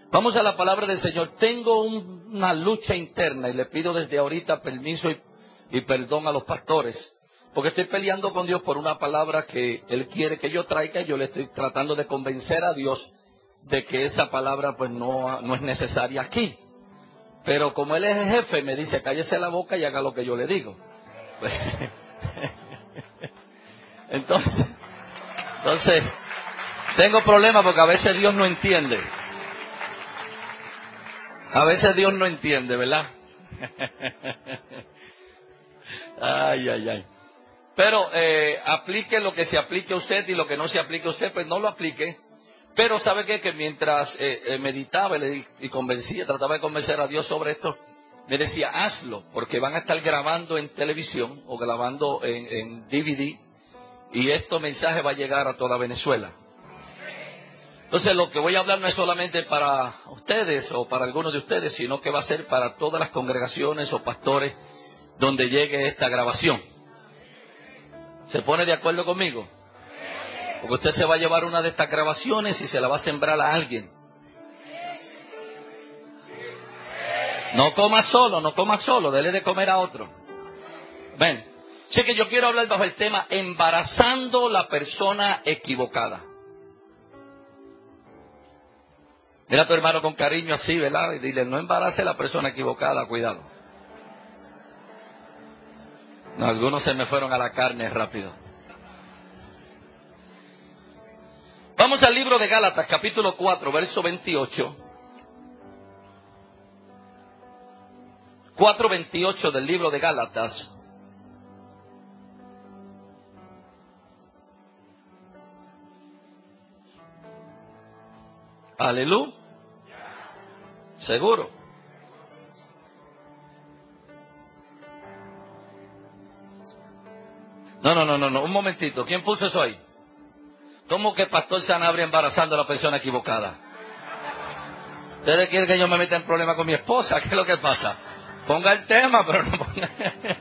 Vamos a la palabra del Señor. Tengo una lucha interna y le pido desde ahorita permiso y perdón a los pastores, porque estoy peleando con Dios por una palabra que Él quiere que yo traiga. Yo le estoy tratando de convencer a Dios de que esa palabra pues no es necesaria aquí. Pero como Él es el jefe, me dice, cállese la boca y haga lo que yo le digo. Entonces, tengo problemas porque a veces Dios no entiende. A veces Dios no entiende, ¿verdad? Ay. Pero aplique lo que se aplique a usted y lo que no se aplique a usted, pues no lo aplique. Pero ¿sabe qué? Que mientras meditaba y convencía, trataba de convencer a Dios sobre esto, me decía, hazlo, porque van a estar grabando en televisión o grabando en DVD y este mensaje va a llegar a toda Venezuela. Entonces lo que voy a hablar no es solamente para ustedes o para algunos de ustedes, sino que va a ser para todas las congregaciones o pastores donde llegue esta grabación. ¿Se pone de acuerdo conmigo? Porque usted se va a llevar una de estas grabaciones y se la va a sembrar a alguien. No coma solo, dele de comer a otro. Ven, sé que yo quiero hablar bajo el tema embarazando la persona equivocada. Mira a tu hermano con cariño así, ¿verdad? Y dile, no embarace a la persona equivocada, cuidado. No, algunos se me fueron a la carne rápido. Vamos al libro de Gálatas, capítulo 4, verso 28. 4:28 del libro de Gálatas. Aleluya. ¿Seguro? No, un momentito. ¿Quién puso eso ahí? ¿Cómo que Pastor Sanabria embarazando a la persona equivocada? ¿Ustedes quieren que yo me meta en problemas con mi esposa? ¿Qué es lo que pasa? Ponga el tema, pero no ponga...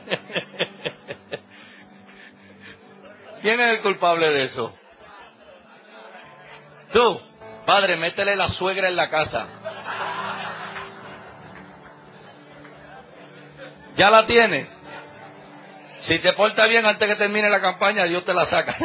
¿Quién es el culpable de eso? Tú, padre, métele la suegra en la casa. ¿Ya la tienes? Si te portas bien antes que termine la campaña, Dios te la saca.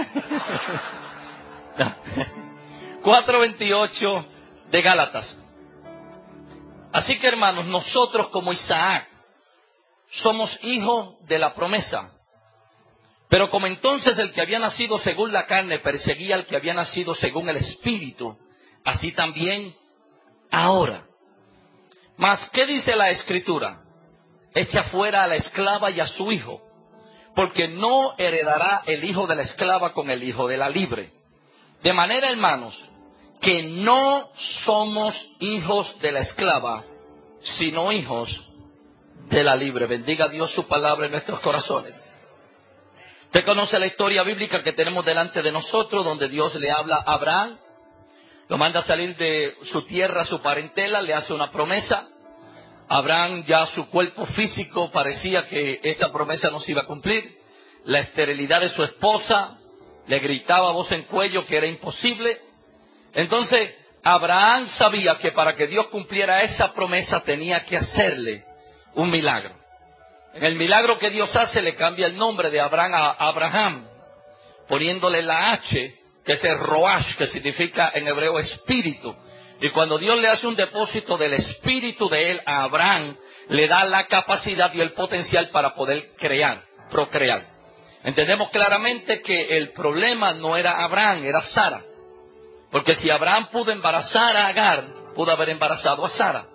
4:28 de Gálatas. Así que, hermanos, nosotros como Isaac somos hijos de la promesa. Pero como entonces el que había nacido según la carne perseguía al que había nacido según el Espíritu, así también ahora. Mas, ¿qué dice la Escritura? Echa fuera a la esclava y a su hijo, porque no heredará el hijo de la esclava con el hijo de la libre. De manera, hermanos, que no somos hijos de la esclava, sino hijos de la libre. Bendiga a Dios su palabra en nuestros corazones. Usted conoce la historia bíblica que tenemos delante de nosotros, donde Dios le habla a Abraham, lo manda a salir de su tierra, su parentela, le hace una promesa. Abraham, ya su cuerpo físico parecía que esta promesa no se iba a cumplir. La esterilidad de su esposa le gritaba a voz en cuello que era imposible. Entonces, Abraham sabía que para que Dios cumpliera esa promesa tenía que hacerle un milagro. En el milagro que Dios hace, le cambia el nombre de Abraham a Abraham, poniéndole la H, que es el Roash, que significa en hebreo espíritu. Y cuando Dios le hace un depósito del espíritu de él a Abraham, le da la capacidad y el potencial para poder procrear. Entendemos claramente que el problema no era Abraham, era Sara. Porque si Abraham pudo embarazar a Agar, pudo haber embarazado a Sara.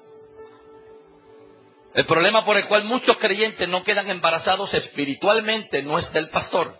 El problema por el cual muchos creyentes no quedan embarazados espiritualmente no es del pastor.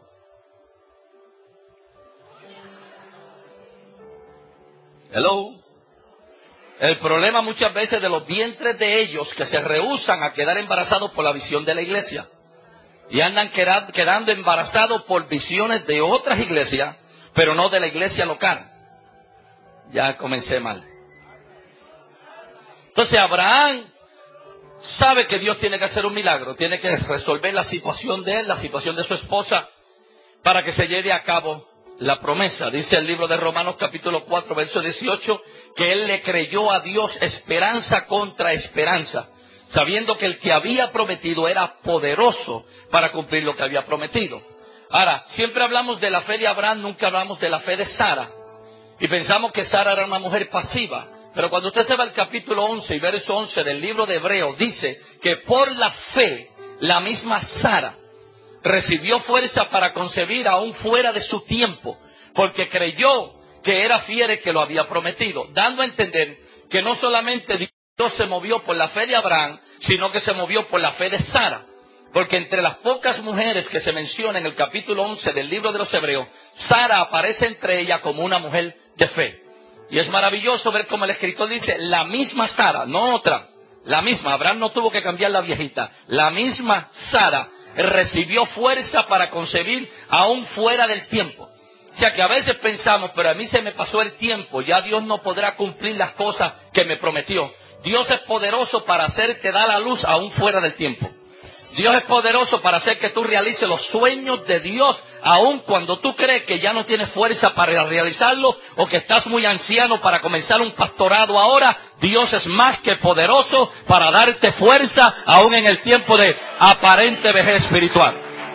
Hello. El problema muchas veces de los vientres de ellos que se rehúsan a quedar embarazados por la visión de la iglesia. Y andan quedando embarazados por visiones de otras iglesias, pero no de la iglesia local. Ya comencé mal. Entonces Abraham sabe que Dios tiene que hacer un milagro, tiene que resolver la situación de él, la situación de su esposa, para que se lleve a cabo la promesa. Dice el libro de Romanos capítulo 4, verso 18, que él le creyó a Dios esperanza contra esperanza, sabiendo que el que había prometido era poderoso para cumplir lo que había prometido. Ahora, siempre hablamos de la fe de Abraham, nunca hablamos de la fe de Sara. Y pensamos que Sara era una mujer pasiva. Pero cuando usted se va al capítulo 11 y verso 11 del libro de Hebreos, dice que por la fe, la misma Sara recibió fuerza para concebir aún fuera de su tiempo, porque creyó que era fiel el que lo había prometido, dando a entender que no solamente Dios se movió por la fe de Abraham, sino que se movió por la fe de Sara. Porque entre las pocas mujeres que se mencionan en el capítulo 11 del libro de los Hebreos, Sara aparece entre ellas como una mujer de fe. Y es maravilloso ver cómo el escritor dice, la misma Sara, no otra, la misma. Abraham no tuvo que cambiar la viejita. La misma Sara recibió fuerza para concebir aún fuera del tiempo. O sea que a veces pensamos, pero a mí se me pasó el tiempo, ya Dios no podrá cumplir las cosas que me prometió. Dios es poderoso para hacerte dar a luz aún fuera del tiempo. Dios es poderoso para hacer que tú realices los sueños de Dios, aun cuando tú crees que ya no tienes fuerza para realizarlo o que estás muy anciano para comenzar un pastorado ahora. Dios es más que poderoso para darte fuerza aún en el tiempo de aparente vejez espiritual.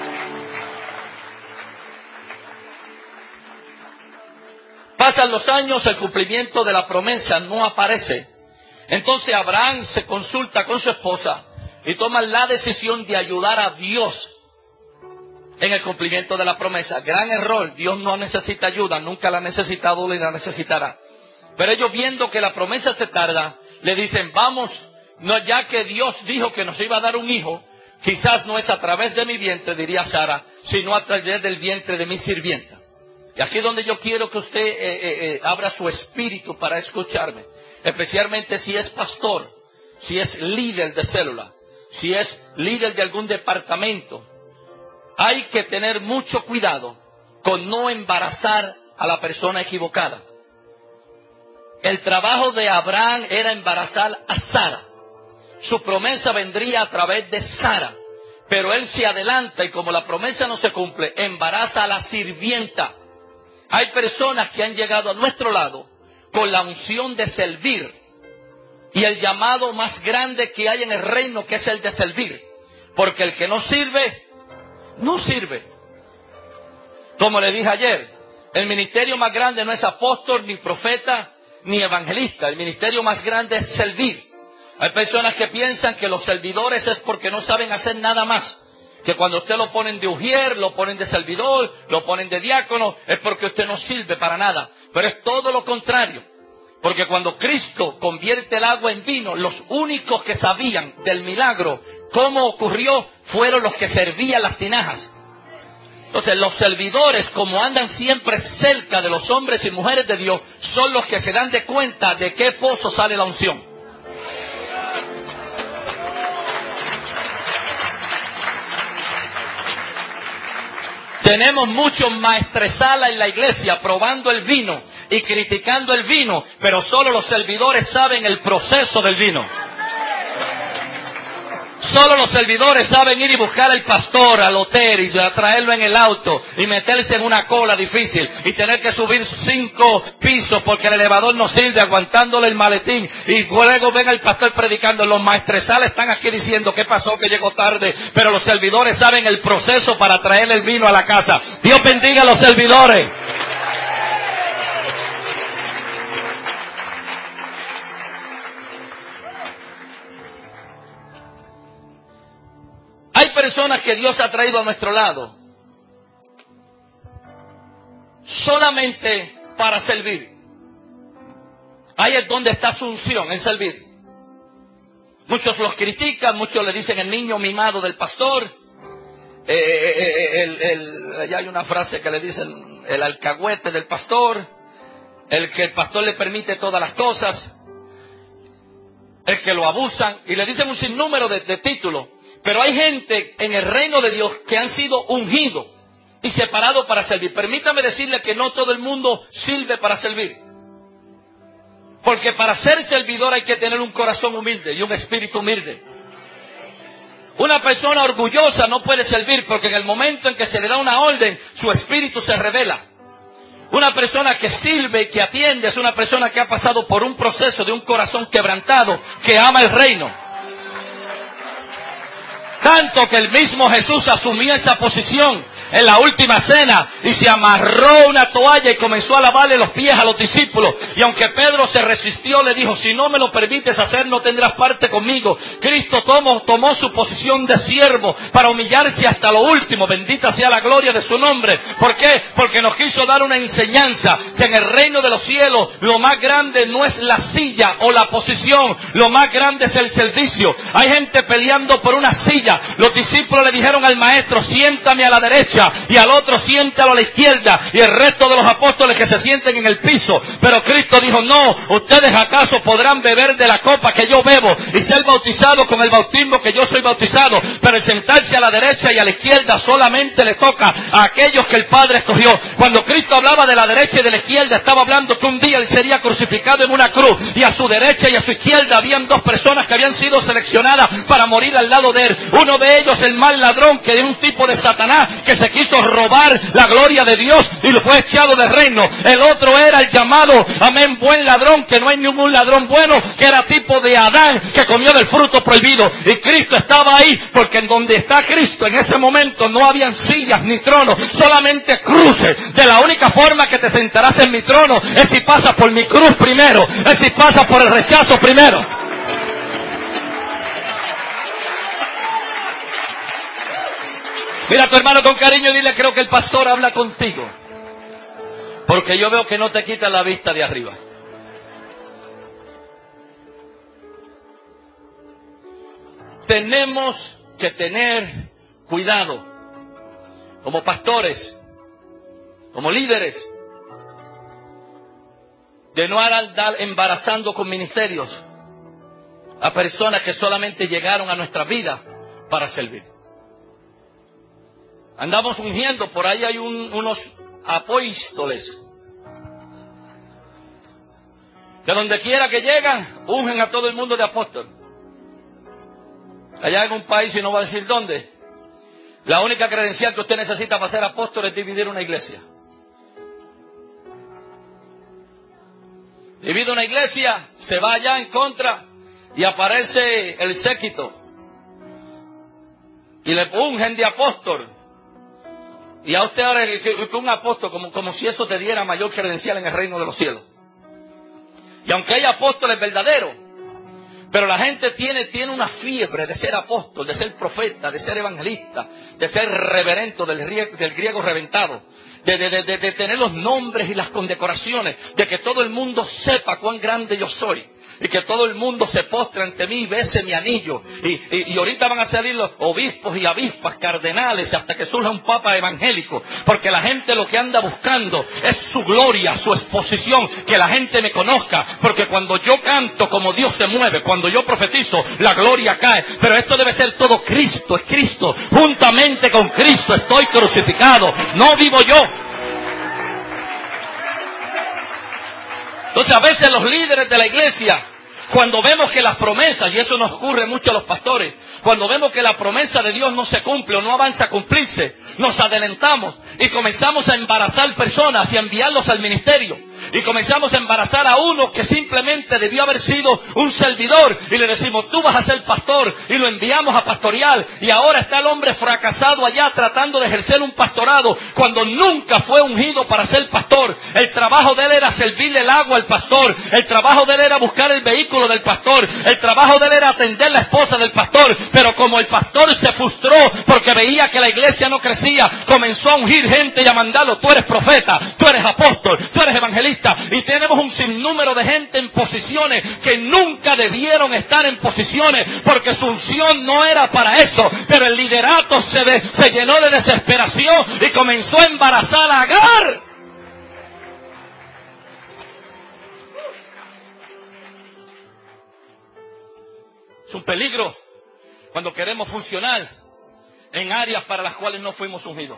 Pasan los años, el cumplimiento de la promesa no aparece. Entonces Abraham se consulta con su esposa y toman la decisión de ayudar a Dios en el cumplimiento de la promesa. Gran error, Dios no necesita ayuda, nunca la ha necesitado ni la necesitará. Pero ellos, viendo que la promesa se tarda, le dicen, vamos, no, ya que Dios dijo que nos iba a dar un hijo, quizás no es a través de mi vientre, diría Sara, sino a través del vientre de mi sirvienta. Y aquí es donde yo quiero que usted abra su espíritu para escucharme, especialmente si es pastor, si es líder de célula, si es líder de algún departamento. Hay que tener mucho cuidado con no embarazar a la persona equivocada. El trabajo de Abraham era embarazar a Sara. Su promesa vendría a través de Sara, pero él se adelanta y como la promesa no se cumple, embaraza a la sirvienta. Hay personas que han llegado a nuestro lado con la unción de servir y el llamado más grande que hay en el reino, que es el de servir. Porque el que no sirve, no sirve. Como le dije ayer, el ministerio más grande no es apóstol, ni profeta, ni evangelista. El ministerio más grande es servir. Hay personas que piensan que los servidores es porque no saben hacer nada más. Que cuando usted lo ponen de ujier, lo ponen de servidor, lo ponen de diácono, es porque usted no sirve para nada. Pero es todo lo contrario. Porque cuando Cristo convierte el agua en vino, los únicos que sabían del milagro, cómo ocurrió, fueron los que servían las tinajas. Entonces los servidores, como andan siempre cerca de los hombres y mujeres de Dios, son los que se dan de cuenta de qué pozo sale la unción. Tenemos muchos maestresalas en la iglesia probando el vino y criticando el vino, pero solo los servidores saben el proceso del vino. Solo los servidores saben ir y buscar al pastor, al hotel, y traerlo en el auto y meterse en una cola difícil y tener que subir 5 pisos porque el elevador no sirve, aguantándole el maletín, y luego ven al pastor predicando. Los maestresales están aquí diciendo qué pasó, que llegó tarde, pero los servidores saben el proceso para traer el vino a la casa. Dios bendiga a los servidores. Hay personas que Dios ha traído a nuestro lado solamente para servir. Ahí es donde está su unción, en servir. Muchos los critican, muchos le dicen el niño mimado del pastor. Allá hay una frase que le dicen el alcahuete del pastor, el que el pastor le permite todas las cosas, el que lo abusan, y le dicen un sinnúmero de títulos. Pero hay gente en el reino de Dios que han sido ungidos y separados para servir. Permítame decirle que no todo el mundo sirve para servir. Porque para ser servidor hay que tener un corazón humilde y un espíritu humilde. Una persona orgullosa no puede servir porque en el momento en que se le da una orden, su espíritu se revela. Una persona que sirve y que atiende es una persona que ha pasado por un proceso de un corazón quebrantado, que ama el reino. Tanto que el mismo Jesús asumió esa posición en la última cena y se amarró una toalla y comenzó a lavarle los pies a los discípulos. Y aunque Pedro se resistió, le dijo: si no me lo permites hacer, no tendrás parte conmigo. Cristo tomó su posición de siervo para humillarse hasta lo último. Bendita sea la gloria de su nombre. ¿Por qué? Porque nos quiso dar una enseñanza que en el reino de los cielos lo más grande no es la silla o la posición, lo más grande es el servicio. Hay gente peleando por una silla. Los discípulos le dijeron al maestro: siéntame a la derecha, y al otro siéntalo a la izquierda, y el resto de los apóstoles que se sienten en el piso. Pero Cristo dijo: no, ustedes acaso podrán beber de la copa que yo bebo y ser bautizados con el bautismo que yo soy bautizado, pero el sentarse a la derecha y a la izquierda solamente le toca a aquellos que el Padre escogió. Cuando Cristo hablaba de la derecha y de la izquierda, estaba hablando que un día Él sería crucificado en una cruz, y a su derecha y a su izquierda habían dos personas que habían sido seleccionadas para morir al lado de Él. Uno de ellos, el mal ladrón, que es un tipo de Satanás, que se quiso robar la gloria de Dios y lo fue echado del reino. El otro era el llamado, amén, buen ladrón, que no hay ningún ladrón bueno, que era tipo de Adán, que comió del fruto prohibido. Y Cristo estaba ahí, porque en donde está Cristo en ese momento no habían sillas ni tronos, solamente cruces. De la única forma que te sentarás en mi trono es si pasas por mi cruz primero, es si pasas por el rechazo primero. Mira a tu hermano con cariño y dile: creo que el pastor habla contigo, porque yo veo que no te quita la vista de arriba. Tenemos que tener cuidado como pastores, como líderes, de no andar embarazando con ministerios a personas que solamente llegaron a nuestra vida para servir. Andamos ungiendo, por ahí hay unos apóstoles que donde quiera que llegan, ungen a todo el mundo de apóstol. Allá en un país, y no va a decir dónde, la única credencial que usted necesita para ser apóstol es dividir una iglesia. Divide una iglesia, se va allá en contra y aparece el séquito y le ungen de apóstol. Y a usted ahora es un apóstol, como si eso te diera mayor credencial en el reino de los cielos. Y aunque hay apóstoles verdaderos, pero la gente tiene una fiebre de ser apóstol, de ser profeta, de ser evangelista, de ser reverendo, del griego reventado, de tener los nombres y las condecoraciones, de que todo el mundo sepa cuán grande yo soy. Y que todo el mundo se postre ante mí y bese mi anillo. Y ahorita van a salir los obispos y avispas, cardenales, hasta que surja un papa evangélico. Porque la gente lo que anda buscando es su gloria, su exposición, que la gente me conozca. Porque cuando yo canto como Dios se mueve, cuando yo profetizo, la gloria cae. Pero esto debe ser todo Cristo, es Cristo. Juntamente con Cristo estoy crucificado, no vivo yo. Entonces a veces los líderes de la iglesia, cuando vemos que las promesas, y eso nos ocurre mucho a los pastores, cuando vemos que la promesa de Dios no se cumple o no avanza a cumplirse, nos adelantamos y comenzamos a embarazar personas y a enviarlos al ministerio. Y comenzamos a embarazar a uno que simplemente debió haber sido un servidor. Y le decimos: tú vas a ser pastor. Y lo enviamos a pastorear. Y ahora está el hombre fracasado allá tratando de ejercer un pastorado, cuando nunca fue ungido para ser pastor. El trabajo de él era servirle el agua al pastor. El trabajo de él era buscar el vehículo del pastor. El trabajo de él era atender la esposa del pastor. Pero como el pastor se frustró porque veía que la iglesia no crecía, comenzó a ungir gente y a mandarlo: tú eres profeta, tú eres apóstol, tú eres evangelista. Y tenemos un sinnúmero de gente en posiciones que nunca debieron estar en posiciones, porque su unción no era para eso. Pero el liderato se llenó de desesperación y comenzó a embarazar a Agar. Es un peligro cuando queremos funcionar en áreas para las cuales no fuimos ungidos.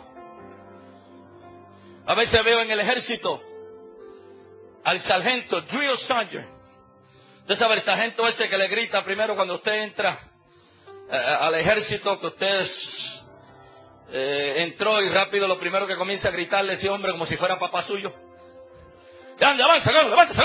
A veces veo en el ejército al sargento, drill sergeant. Usted sabe, el sargento ese que le grita primero cuando usted entra al ejército, que usted entró, y rápido lo primero que comienza a gritarle ese hombre como si fuera papá suyo. Grande, avanza, levanta.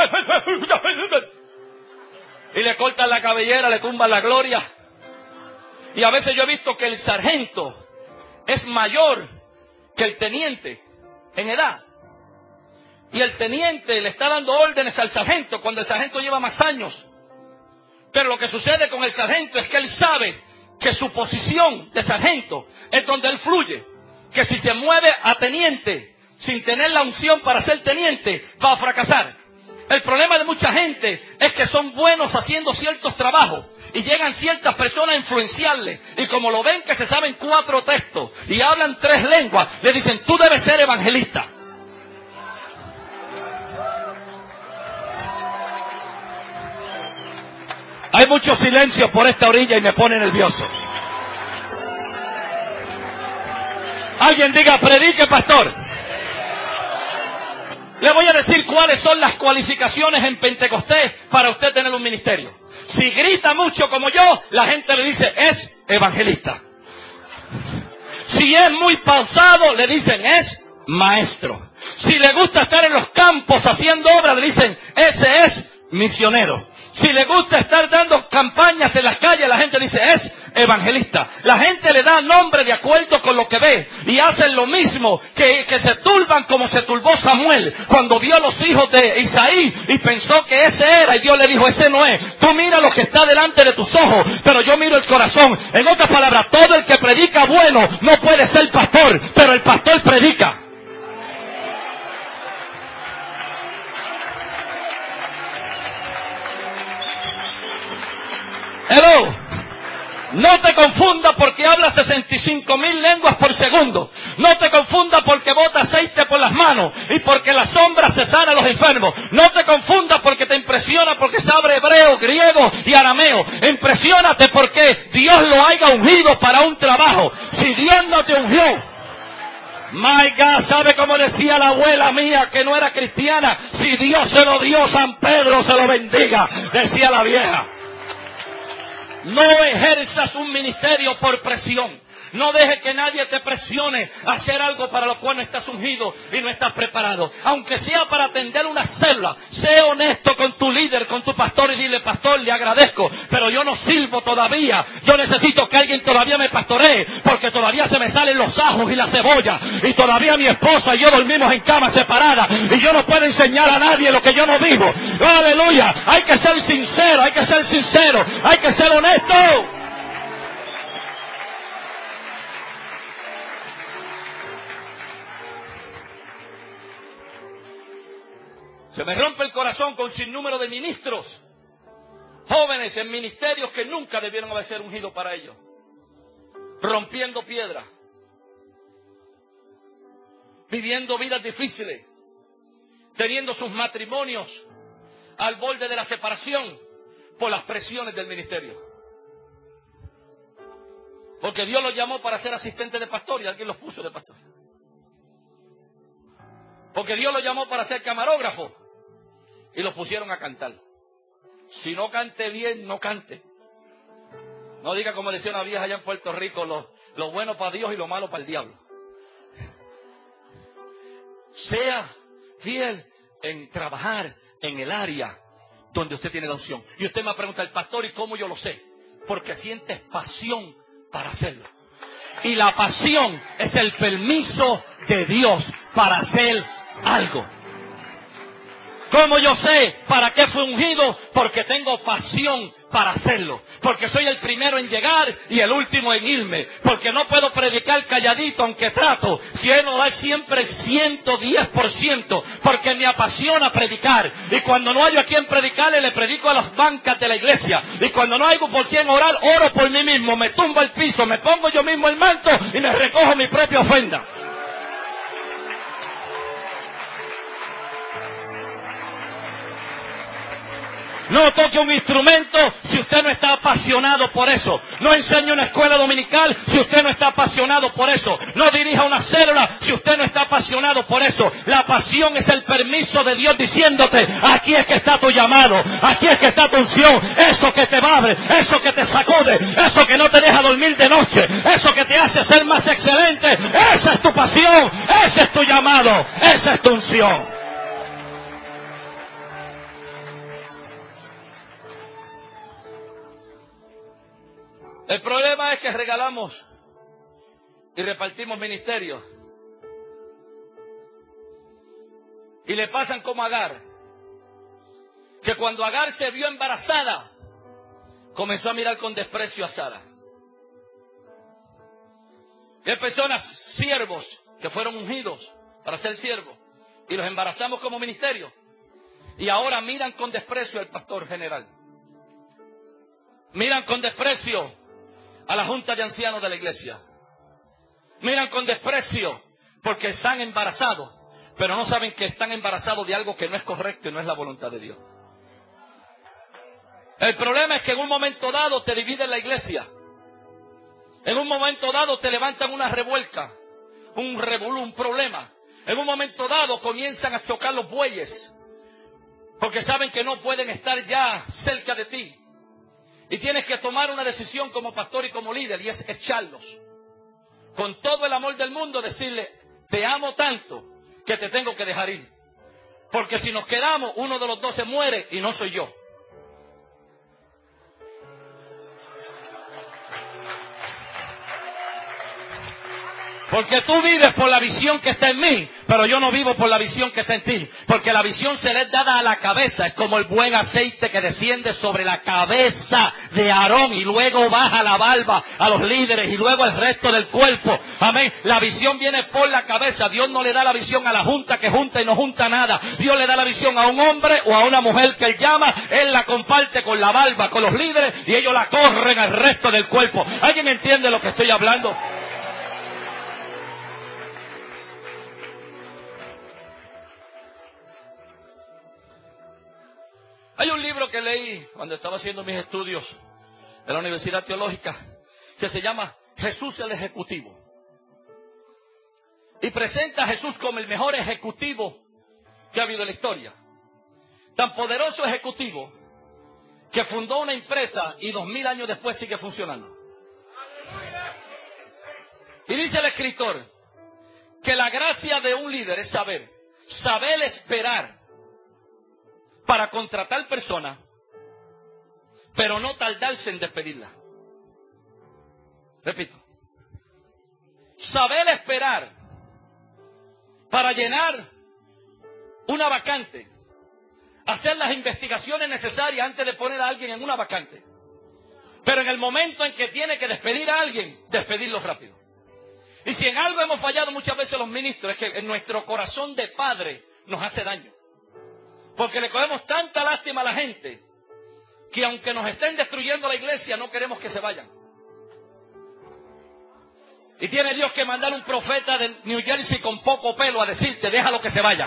Y le cortan la cabellera, le tumban la gloria. Y a veces yo he visto que el sargento es mayor que el teniente en edad. Y el teniente le está dando órdenes al sargento cuando el sargento lleva más años. Pero lo que sucede con el sargento es que él sabe que su posición de sargento es donde él fluye. Que si se mueve a teniente sin tener la unción para ser teniente, va a fracasar. El problema de mucha gente es que son buenos haciendo ciertos trabajos y llegan ciertas personas a influenciarles, y como lo ven que se saben 4 textos y hablan 3 lenguas, le dicen: tú debes ser evangelista. Hay mucho silencio por esta orilla y me pone nervioso. Alguien diga: predique, pastor. Le voy a decir cuáles son las cualificaciones en Pentecostés para usted tener un ministerio. Si grita mucho como yo, la gente le dice: es evangelista. Si es muy pausado, le dicen: es maestro. Si le gusta estar en los campos haciendo obras, le dicen: ese es misionero. Si le gusta estar dando campañas en las calles, la gente dice: es evangelista. La gente le da nombre de acuerdo con lo que ve, y hacen lo mismo, que se turban como se turbó Samuel cuando vio a los hijos de Isaí y pensó que ese era, y Dios le dijo: ese no es. Tú mira lo que está delante de tus ojos, pero yo miro el corazón. En otras palabras, todo el que predica bueno no puede ser pastor, pero el pastor predica. Hello. No te confunda porque habla 65,000 lenguas por segundo. No te confunda porque bota aceite por las manos y porque la sombra se sana a los enfermos. No te confunda porque te impresiona porque sabe hebreo, griego y arameo. Impresiónate porque Dios lo haya ungido para un trabajo. Si Dios no te ungió, my God, ¿sabe cómo decía la abuela mía que no era cristiana? Si Dios se lo dio, San Pedro se lo bendiga, decía la vieja. No ejerzas un ministerio por presión. No dejes que nadie te presione a hacer algo para lo cual no estás ungido y no estás preparado. Aunque sea para atender una célula, sé honesto con tu líder, con tu pastor, y dile: pastor, le agradezco, pero yo no sirvo todavía. Yo necesito que alguien todavía me pastoree, porque todavía se me salen los ajos y la cebolla, y todavía mi esposa y yo dormimos en camas separadas, y yo no puedo enseñar a nadie lo que yo no vivo. ¡Aleluya! Hay que ser sincero, hay que ser sincero, hay que ser honesto. Se me rompe el corazón con sinnúmero de ministros, jóvenes en ministerios que nunca debieron haber sido ungidos para ellos, rompiendo piedras, viviendo vidas difíciles, teniendo sus matrimonios al borde de la separación por las presiones del ministerio. Porque Dios los llamó para ser asistentes de pastor y alguien los puso de pastor. Porque Dios los llamó para ser camarógrafo y los pusieron a cantar. Si no cante bien, no cante. No diga como decía una vieja allá en Puerto Rico: lo bueno para Dios y lo malo para el diablo. Sea fiel en trabajar en el área donde usted tiene la unción. Y usted me va a preguntar: pastor, ¿y cómo yo lo sé? Porque sientes pasión para hacerlo. Y la pasión es el permiso de Dios para hacer algo. ¿Cómo yo sé para qué fui ungido? Porque tengo pasión para hacerlo. Porque soy el primero en llegar y el último en irme. Porque no puedo predicar calladito aunque trato. Si Él no da siempre el 110%. Porque me apasiona predicar. Y cuando no hay a quien predicarle, le predico a las bancas de la iglesia. Y cuando no hay por quien orar, oro por mí mismo. Me tumbo al piso, me pongo yo mismo el manto y me recojo mi propia ofrenda. No toque un instrumento si usted no está apasionado por eso. No enseñe una escuela dominical si usted no está apasionado por eso. No dirija una célula si usted no está apasionado por eso. La pasión es el permiso de Dios diciéndote: aquí es que está tu llamado, aquí es que está tu unción. Eso que te abre, eso que te sacude, eso que no te deja dormir de noche, eso que te hace ser más excelente. Esa es tu pasión, ese es tu llamado, esa es tu unción. El problema es que regalamos y repartimos ministerios. Y le pasan como a Agar, que cuando Agar se vio embarazada, comenzó a mirar con desprecio a Sara. Y hay personas, siervos, que fueron ungidos para ser siervos, y los embarazamos como ministerio, y ahora miran con desprecio al pastor general. Miran con desprecio a la junta de ancianos de la iglesia. Miran con desprecio porque están embarazados, pero no saben que están embarazados de algo que no es correcto y no es la voluntad de Dios. El problema es que en un momento dado te dividen la iglesia. En un momento dado te levantan una revuelca, un revolú, un problema. En un momento dado comienzan a chocar los bueyes, porque saben que no pueden estar ya cerca de ti. Y tienes que tomar una decisión como pastor y como líder, y es echarlos. Con todo el amor del mundo decirle, te amo tanto que te tengo que dejar ir. Porque si nos quedamos, uno de los dos se muere y no soy yo. Porque tú vives por la visión que está en mí, pero yo no vivo por la visión que está en ti. Porque la visión se le es dada a la cabeza. Es como el buen aceite que desciende sobre la cabeza de Aarón y luego baja la barba a los líderes y luego el resto del cuerpo. Amén. La visión viene por la cabeza. Dios no le da la visión a la junta que junta y no junta nada. Dios le da la visión a un hombre o a una mujer que él llama. Él la comparte con la barba, con los líderes, y ellos la corren al resto del cuerpo. ¿Alguien entiende lo que estoy hablando? Hay un libro que leí cuando estaba haciendo mis estudios en la Universidad Teológica que se llama Jesús el Ejecutivo. Y presenta a Jesús como el mejor ejecutivo que ha habido en la historia. Tan poderoso ejecutivo que fundó una empresa y 2000 años después sigue funcionando. Y dice el escritor que la gracia de un líder es saber esperar para contratar personas, pero no tardarse en despedirla. Repito. Saber esperar para llenar una vacante. Hacer las investigaciones necesarias antes de poner a alguien en una vacante. Pero en el momento en que tiene que despedir a alguien, despedirlo rápido. Y si en algo hemos fallado muchas veces los ministros, es que en nuestro corazón de padre nos hace daño. Porque le cogemos tanta lástima a la gente que aunque nos estén destruyendo la iglesia, no queremos que se vayan. Y tiene Dios que mandar un profeta de New Jersey con poco pelo a decirte, déjalo que se vaya.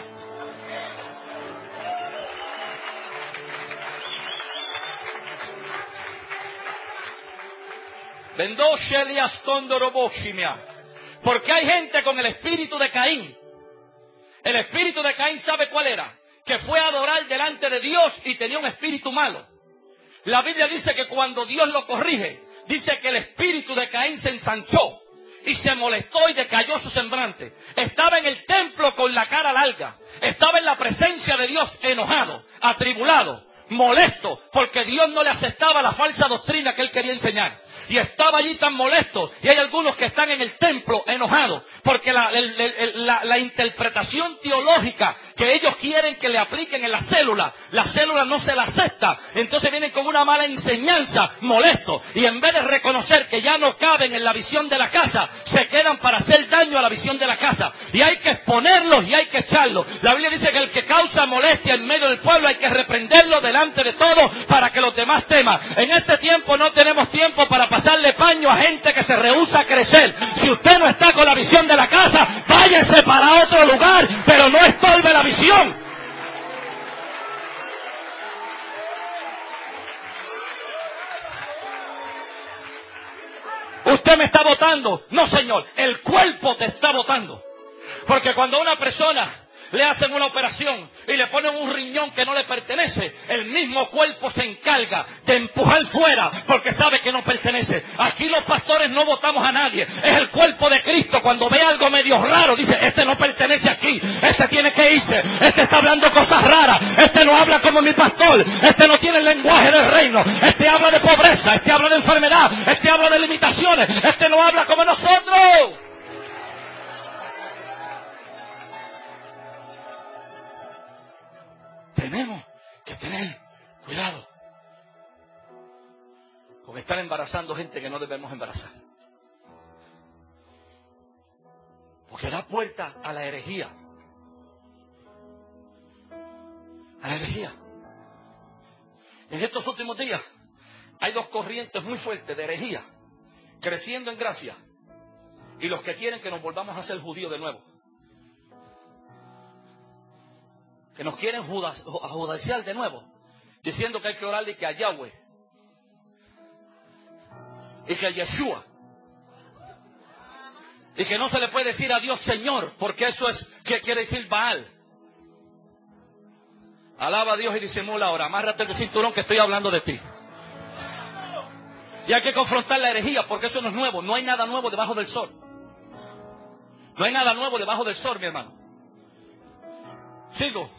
Porque hay gente con el espíritu de Caín. El espíritu de Caín, ¿sabe cuál era? Que fue a adorar delante de Dios y tenía un espíritu malo. La Biblia dice que cuando Dios lo corrige, dice que el espíritu de Caín se ensanchó y se molestó y decayó su semblante. Estaba en el templo con la cara larga. Estaba en la presencia de Dios enojado, atribulado, molesto, porque Dios no le aceptaba la falsa doctrina que él quería enseñar. Y estaba allí tan molesto. Y hay algunos que están en el templo enojados porque la interpretación teológica que ellos quieren que le apliquen en la célula no se la acepta. Entonces vienen con una mala enseñanza, molestos, y en vez de reconocer que ya no caben en la visión de la casa, se quedan para hacer daño a la visión de la casa. Y hay que exponerlos y hay que echarlos. La Biblia dice que el que causa molestia en medio del pueblo hay que reprenderlo delante de todos para que los demás teman. En este tiempo no tenemos tiempo para pasarle paño a gente que se rehúsa a crecer. Si usted no está con la visión de la casa, váyase para otro lugar, pero no estorbe la visión. ¿Usted me está votando? No, señor, el cuerpo te está votando. Porque cuando una persona le hacen una operación y le ponen un riñón que no le pertenece, el mismo cuerpo se encarga de empujar fuera porque sabe que no pertenece. Aquí los pastores no votamos a nadie, es el cuerpo de Cristo. Cuando ve algo medio raro, dice, este no pertenece aquí, este tiene que irse, este está hablando cosas raras, este no habla como mi pastor, este no tiene el lenguaje del reino, este habla de pobreza, este habla de enfermedad, este habla de limitaciones, este no habla como nosotros. Tenemos que tener cuidado con estar embarazando gente que no debemos embarazar, porque da puerta a la herejía. A la herejía. En estos últimos días hay dos corrientes muy fuertes de herejía creciendo en gracia, y los que quieren que nos volvamos a ser judíos de nuevo, que nos quieren judaizar de nuevo, diciendo que hay que orarle que a Yahweh y que a Yeshua, y que no se le puede decir a Dios Señor, porque eso es que quiere decir Baal. Alaba a Dios y disimula ahora, amárrate el cinturón que estoy hablando de ti. Y hay que confrontar la herejía, porque eso no es nuevo. No hay nada nuevo debajo del sol. No hay nada nuevo debajo del sol, mi hermano. Sigo.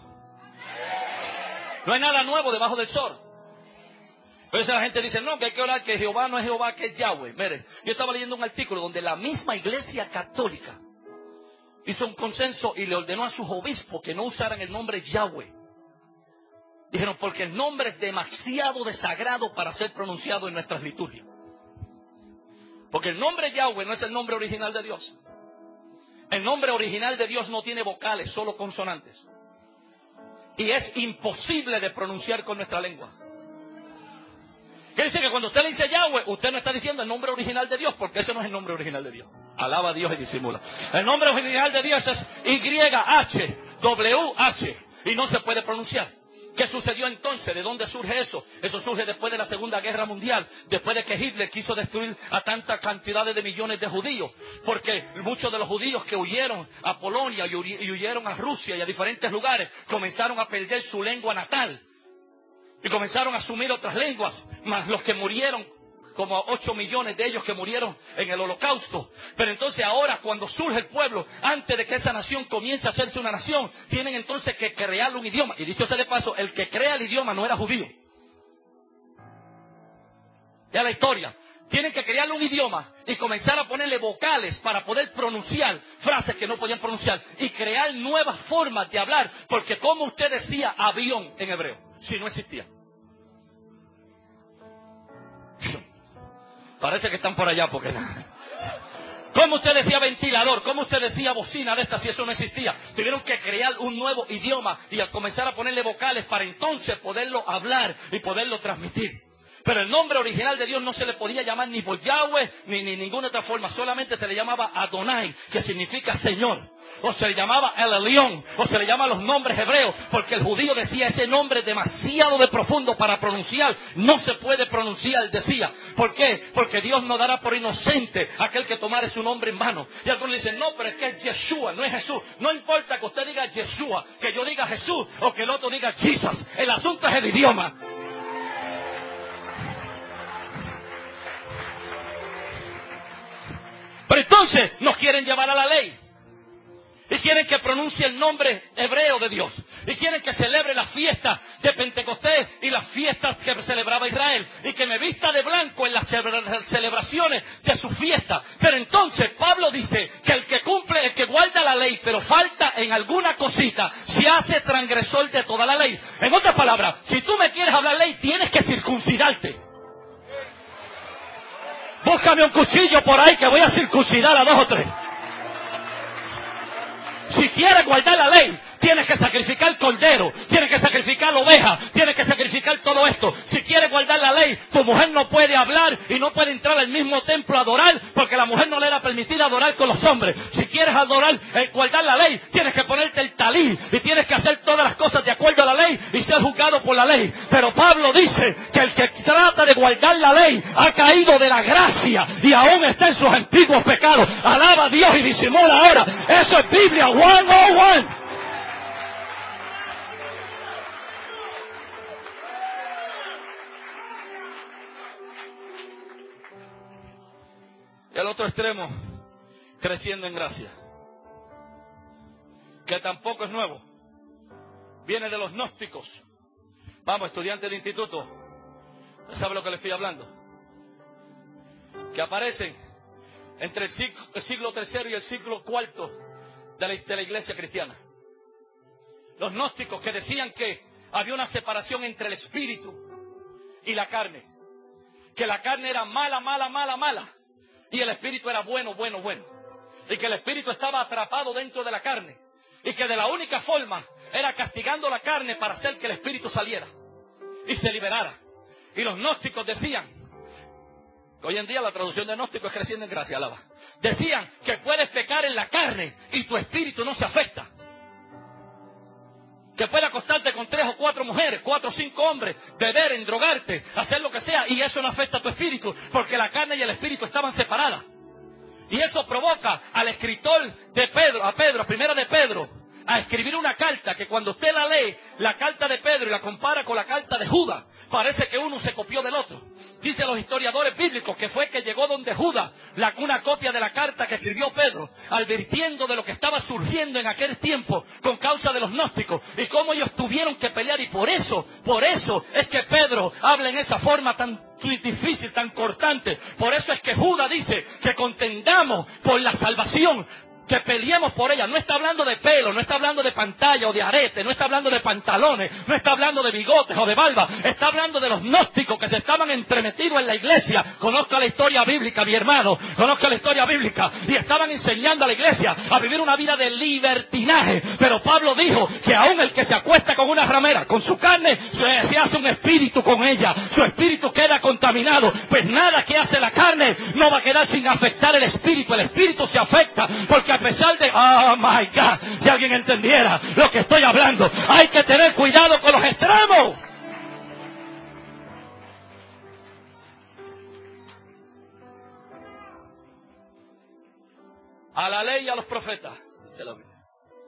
No hay nada nuevo debajo del sol. Pero la gente dice, no, que hay que orar que Jehová no es Jehová, que es Yahweh. Mire, yo estaba leyendo un artículo donde la misma Iglesia Católica hizo un consenso y le ordenó a sus obispos que no usaran el nombre Yahweh. Dijeron, porque el nombre es demasiado desagrado para ser pronunciado en nuestras liturgias. Porque el nombre Yahweh no es el nombre original de Dios. El nombre original de Dios no tiene vocales, solo consonantes. Y es imposible de pronunciar con nuestra lengua. Quiere decir que cuando usted le dice Yahweh, usted no está diciendo el nombre original de Dios, porque ese no es el nombre original de Dios. Alaba a Dios y disimula. El nombre original de Dios es YHWH y no se puede pronunciar. ¿Qué sucedió entonces? ¿De dónde surge eso? Eso surge después de la Segunda Guerra Mundial, después de que Hitler quiso destruir a tantas cantidades de millones de judíos, porque muchos de los judíos que huyeron a Polonia y huyeron a Rusia y a diferentes lugares, comenzaron a perder su lengua natal y comenzaron a asumir otras lenguas, más los que murieron, como 8 millones de ellos que murieron en el Holocausto. Pero entonces ahora, cuando surge el pueblo, antes de que esa nación comience a hacerse una nación, tienen entonces que crear un idioma. Y dicho sea de paso, el que crea el idioma no era judío. Ya la historia. Tienen que crear un idioma y comenzar a ponerle vocales para poder pronunciar frases que no podían pronunciar y crear nuevas formas de hablar. Porque como usted decía avión en hebreo, si no existía. Parece que están por allá porque... ¿Cómo usted decía ventilador? ¿Cómo usted decía bocina de estas si eso no existía? Tuvieron que crear un nuevo idioma y a comenzar a ponerle vocales para entonces poderlo hablar y poderlo transmitir. Pero el nombre original de Dios no se le podía llamar ni por Yahweh ni ninguna otra forma. Solamente se le llamaba Adonai, que significa Señor. O se le llamaba El Elyon, o se le llama los nombres hebreos, porque el judío decía ese nombre demasiado de profundo para pronunciar, no se puede pronunciar, decía. ¿Por qué? Porque Dios no dará por inocente a aquel que tomare su nombre en vano. Y algunos dicen, no, pero es que es Yeshua, no es Jesús. No importa que usted diga Yeshua, que yo diga Jesús, o que el otro diga Jesus. El asunto es el idioma. Pero entonces nos quieren llevar a la ley. Y quieren que pronuncie el nombre hebreo de Dios. Y quieren que celebre las fiestas de Pentecostés y las fiestas que celebraba Israel. Y que me vista de blanco en las celebraciones de su fiesta. Pero entonces Pablo dice que el que cumple, el que guarda la ley, pero falta en alguna cosita, se hace transgresor de toda la ley. En otras palabras, si tú me quieres hablar ley, tienes que circuncidarte. Búscame un cuchillo por ahí que voy a circuncidar a 2 o 3. Si quieres guardar la ley, tienes que sacrificar cordero, tienes que sacrificar oveja, tienes que sacrificar todo esto. Si quieres guardar la ley, tu mujer no puede hablar y no puede entrar al mismo templo a adorar, porque la mujer no le era permitida adorar con los hombres. Si quieres guardar la ley, tienes que ponerte el talí y tienes que hacer todas las cosas de acuerdo a la ley y ser juzgado por la ley. Pero Pablo dice que el que trata de guardar la ley ha caído de la gracia y aún está en sus antiguos pecados. Alaba a Dios y disimula ahora. Eso es Biblia 101. El otro extremo, creciendo en gracia, que tampoco es nuevo. Viene de los gnósticos. Vamos, estudiantes de instituto, ¿sabe lo que le estoy hablando? Que aparecen entre el siglo III y el siglo IV de la iglesia cristiana. Los gnósticos que decían que había una separación entre el espíritu y la carne. Que la carne era mala, mala, mala, mala. Y el espíritu era bueno, bueno, bueno. Y que el espíritu estaba atrapado dentro de la carne. Y que de la única forma era castigando la carne para hacer que el espíritu saliera y se liberara. Y los gnósticos decían, hoy en día la traducción de gnóstico es creciendo en gracia, alaba. Decían que puedes pecar en la carne y tu espíritu no se afecta. Que puedes acostarte con 3 o 4 mujeres, 4 o 5 hombres, beber, endrogarte, hacer lo que sea, y eso no afecta a tu espíritu, porque la carne y el espíritu estaban separadas. Y eso provoca al escritor de Pedro, a primera de Pedro, a escribir una carta que cuando usted la lee, la carta de Pedro y la compara con la carta de Judas, parece que uno se copió del otro. Dicen los historiadores bíblicos que fue que llegó donde Judas, una copia de la carta que escribió Pedro, advirtiendo de lo que estaba surgiendo en aquel tiempo con causa de los gnósticos y cómo ellos tuvieron que pelear. Y por eso es que Pedro habla en esa forma tan difícil, tan cortante. Por eso es que Judas dice que contendamos por la salvación, que peleemos por ella. No está hablando de pelo, no está hablando de pantalla o de arete, no está hablando de pantalones, no está hablando de bigotes o de barba. Está hablando de los gnósticos que se estaban entremetidos en la iglesia. Conozca la historia bíblica, mi hermano, conozca la historia bíblica. Y estaban enseñando a la iglesia a vivir una vida de libertinaje. Pero Pablo dijo que aún el que se acuesta con una ramera, con su carne, se hace un espíritu con ella. Su espíritu queda contaminado. Pues nada que hace la carne no va a quedar sin afectar el espíritu. El espíritu se afecta porque a pesar de, oh my God, si alguien entendiera lo que estoy hablando, hay que tener cuidado con los extremos. A la ley y a los profetas, dice la Biblia.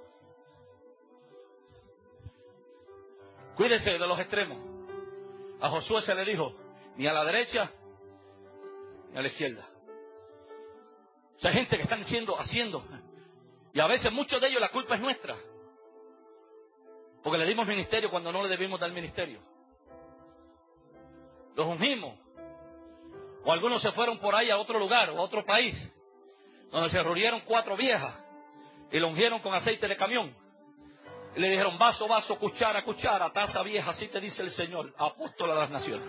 Cuídense de los extremos. A Josué se le dijo, ni a la derecha, ni a la izquierda. O sea, gente que están haciendo. Y a veces muchos de ellos la culpa es nuestra. Porque le dimos ministerio cuando no le debimos dar ministerio. Los ungimos. O algunos se fueron por ahí a otro lugar o a otro país, donde se reunieron 4 viejas y lo ungieron con aceite de camión. Y le dijeron, vaso, vaso, cuchara, cuchara, taza vieja, así te dice el Señor, apóstol a las naciones.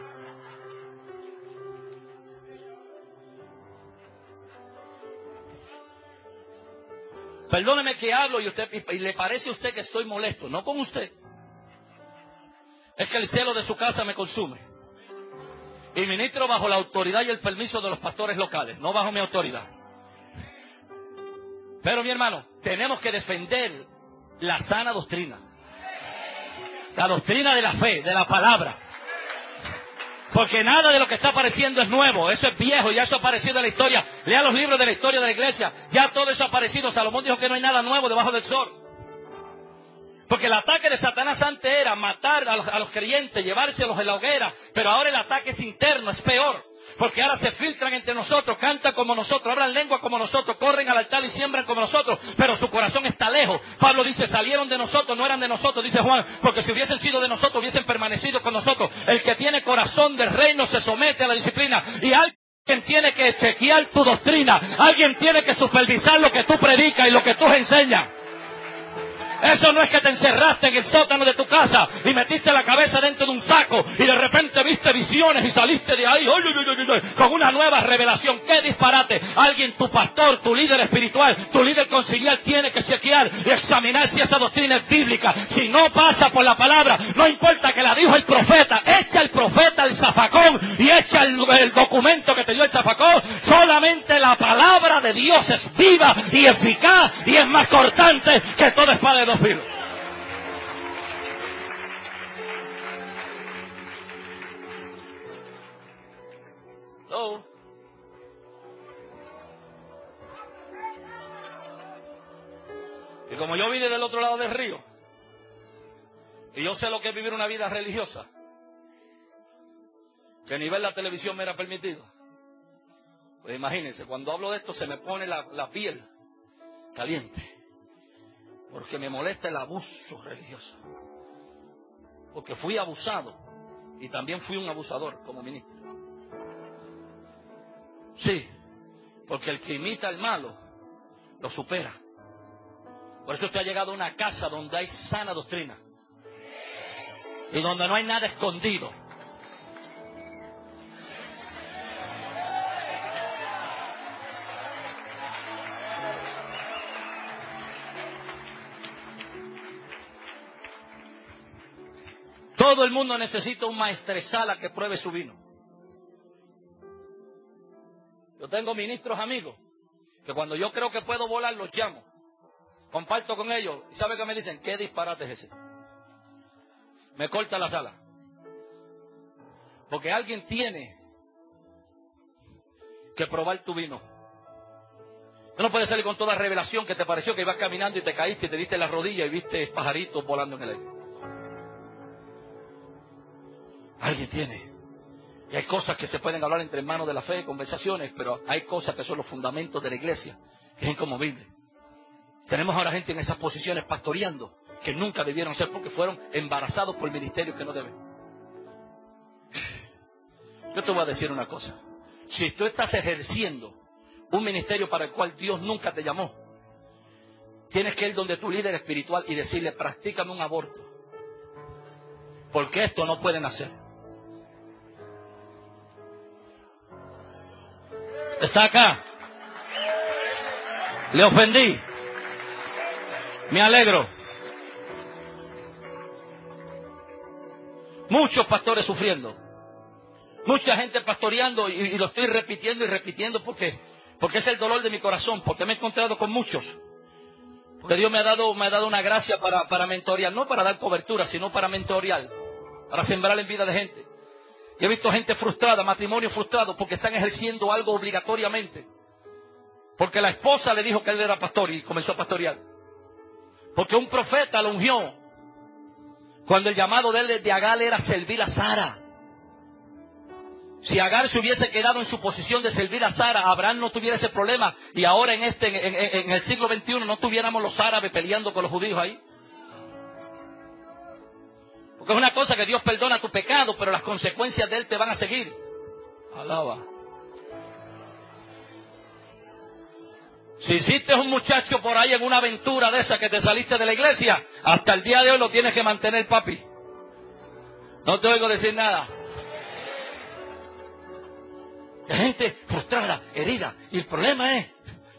Perdóneme que hablo y le parece a usted que estoy molesto. No con usted. Es que el celo de su casa me consume. Y ministro bajo la autoridad y el permiso de los pastores locales, no bajo mi autoridad. Pero mi hermano, tenemos que defender la sana doctrina. La doctrina de la fe, de la palabra. Porque nada de lo que está apareciendo es nuevo, eso es viejo, ya eso ha aparecido en la historia. Lea los libros de la historia de la iglesia, ya todo eso ha aparecido. Salomón dijo que no hay nada nuevo debajo del sol. Porque el ataque de Satanás antes era matar a los creyentes, llevárselos en la hoguera, pero ahora el ataque es interno, es peor. Porque ahora se filtran entre nosotros, cantan como nosotros, hablan lengua como nosotros, corren al altar y siembran como nosotros, pero su corazón está lejos. Pablo dice, salieron de nosotros, no eran de nosotros, dice Juan, porque si hubiesen sido de nosotros, hubiesen permanecido con nosotros. El que tiene corazón del reino se somete a la disciplina. Y alguien tiene que chequear tu doctrina, alguien tiene que supervisar lo que tú predicas y lo que tú enseñas. Eso no es que te encerraste en el sótano de tu casa y metiste la cabeza dentro de un saco y de repente viste visiones y saliste de ahí con una nueva revelación. ¡Qué disparate! Alguien, tu pastor, tu líder espiritual, tu líder conciliar tiene que chequear y examinar si esa doctrina es bíblica. Si no pasa por la palabra, no importa que la dijo el profeta, echa el profeta el zafacón y echa el documento que te dio el zafacón. Solamente la palabra de Dios es viva y eficaz y es más cortante que toda espada de dos filos. Y como yo vine del otro lado del río, y yo sé lo que es vivir una vida religiosa, que ni ver la televisión me era permitido, Pues imagínense, cuando hablo de esto se me pone la piel caliente. Porque me molesta el abuso religioso. Porque fui abusado. Y también fui un abusador como ministro. Sí, porque el que imita al malo lo supera. Por eso usted ha llegado a una casa donde hay sana doctrina y donde no hay nada escondido. Todo el mundo necesita un maestresala que pruebe su vino. Yo tengo ministros amigos que cuando yo creo que puedo volar los llamo, comparto con ellos y ¿sabe qué me dicen? ¿Qué disparate es ese? Me corta la sala. Porque alguien tiene que probar tu vino. Tú no puedes salir con toda revelación que te pareció que ibas caminando y te caíste y te diste la rodilla y viste pajaritos volando en el aire. Alguien tiene. Y hay cosas que se pueden hablar entre hermanos de la fe, conversaciones, pero hay cosas que son los fundamentos de la iglesia, que es inconmovible. Tenemos ahora gente en esas posiciones pastoreando, que nunca debieron ser porque fueron embarazados por ministerios que no deben. Yo te voy a decir una cosa. Si tú estás ejerciendo un ministerio para el cual Dios nunca te llamó, tienes que ir donde tu líder espiritual y decirle, practícame un aborto. Porque esto no pueden hacer. ¿Está acá? ¿Le ofendí? Me alegro. Muchos pastores sufriendo. Mucha gente pastoreando y lo estoy repitiendo y repitiendo porque es el dolor de mi corazón, porque me he encontrado con muchos. Porque Dios me ha dado una gracia para mentorear, no para dar cobertura, sino para mentorear, para sembrar en vida de gente. Y he visto gente frustrada, matrimonios frustrados, porque están ejerciendo algo obligatoriamente. Porque la esposa le dijo que él era pastor y comenzó a pastorear. Porque un profeta lo ungió, cuando el llamado de él desde Agar era servir a Sara. Si Agar se hubiese quedado en su posición de servir a Sara, Abraham no tuviera ese problema. Y ahora en el siglo XXI no tuviéramos los árabes peleando con los judíos ahí. Porque es una cosa que Dios perdona tu pecado, pero las consecuencias de él te van a seguir. Alaba. Si hiciste un muchacho por ahí en una aventura de esa que te saliste de la iglesia, hasta el día de hoy lo tienes que mantener, papi. No te oigo decir nada. Hay gente frustrada, herida. Y el problema es...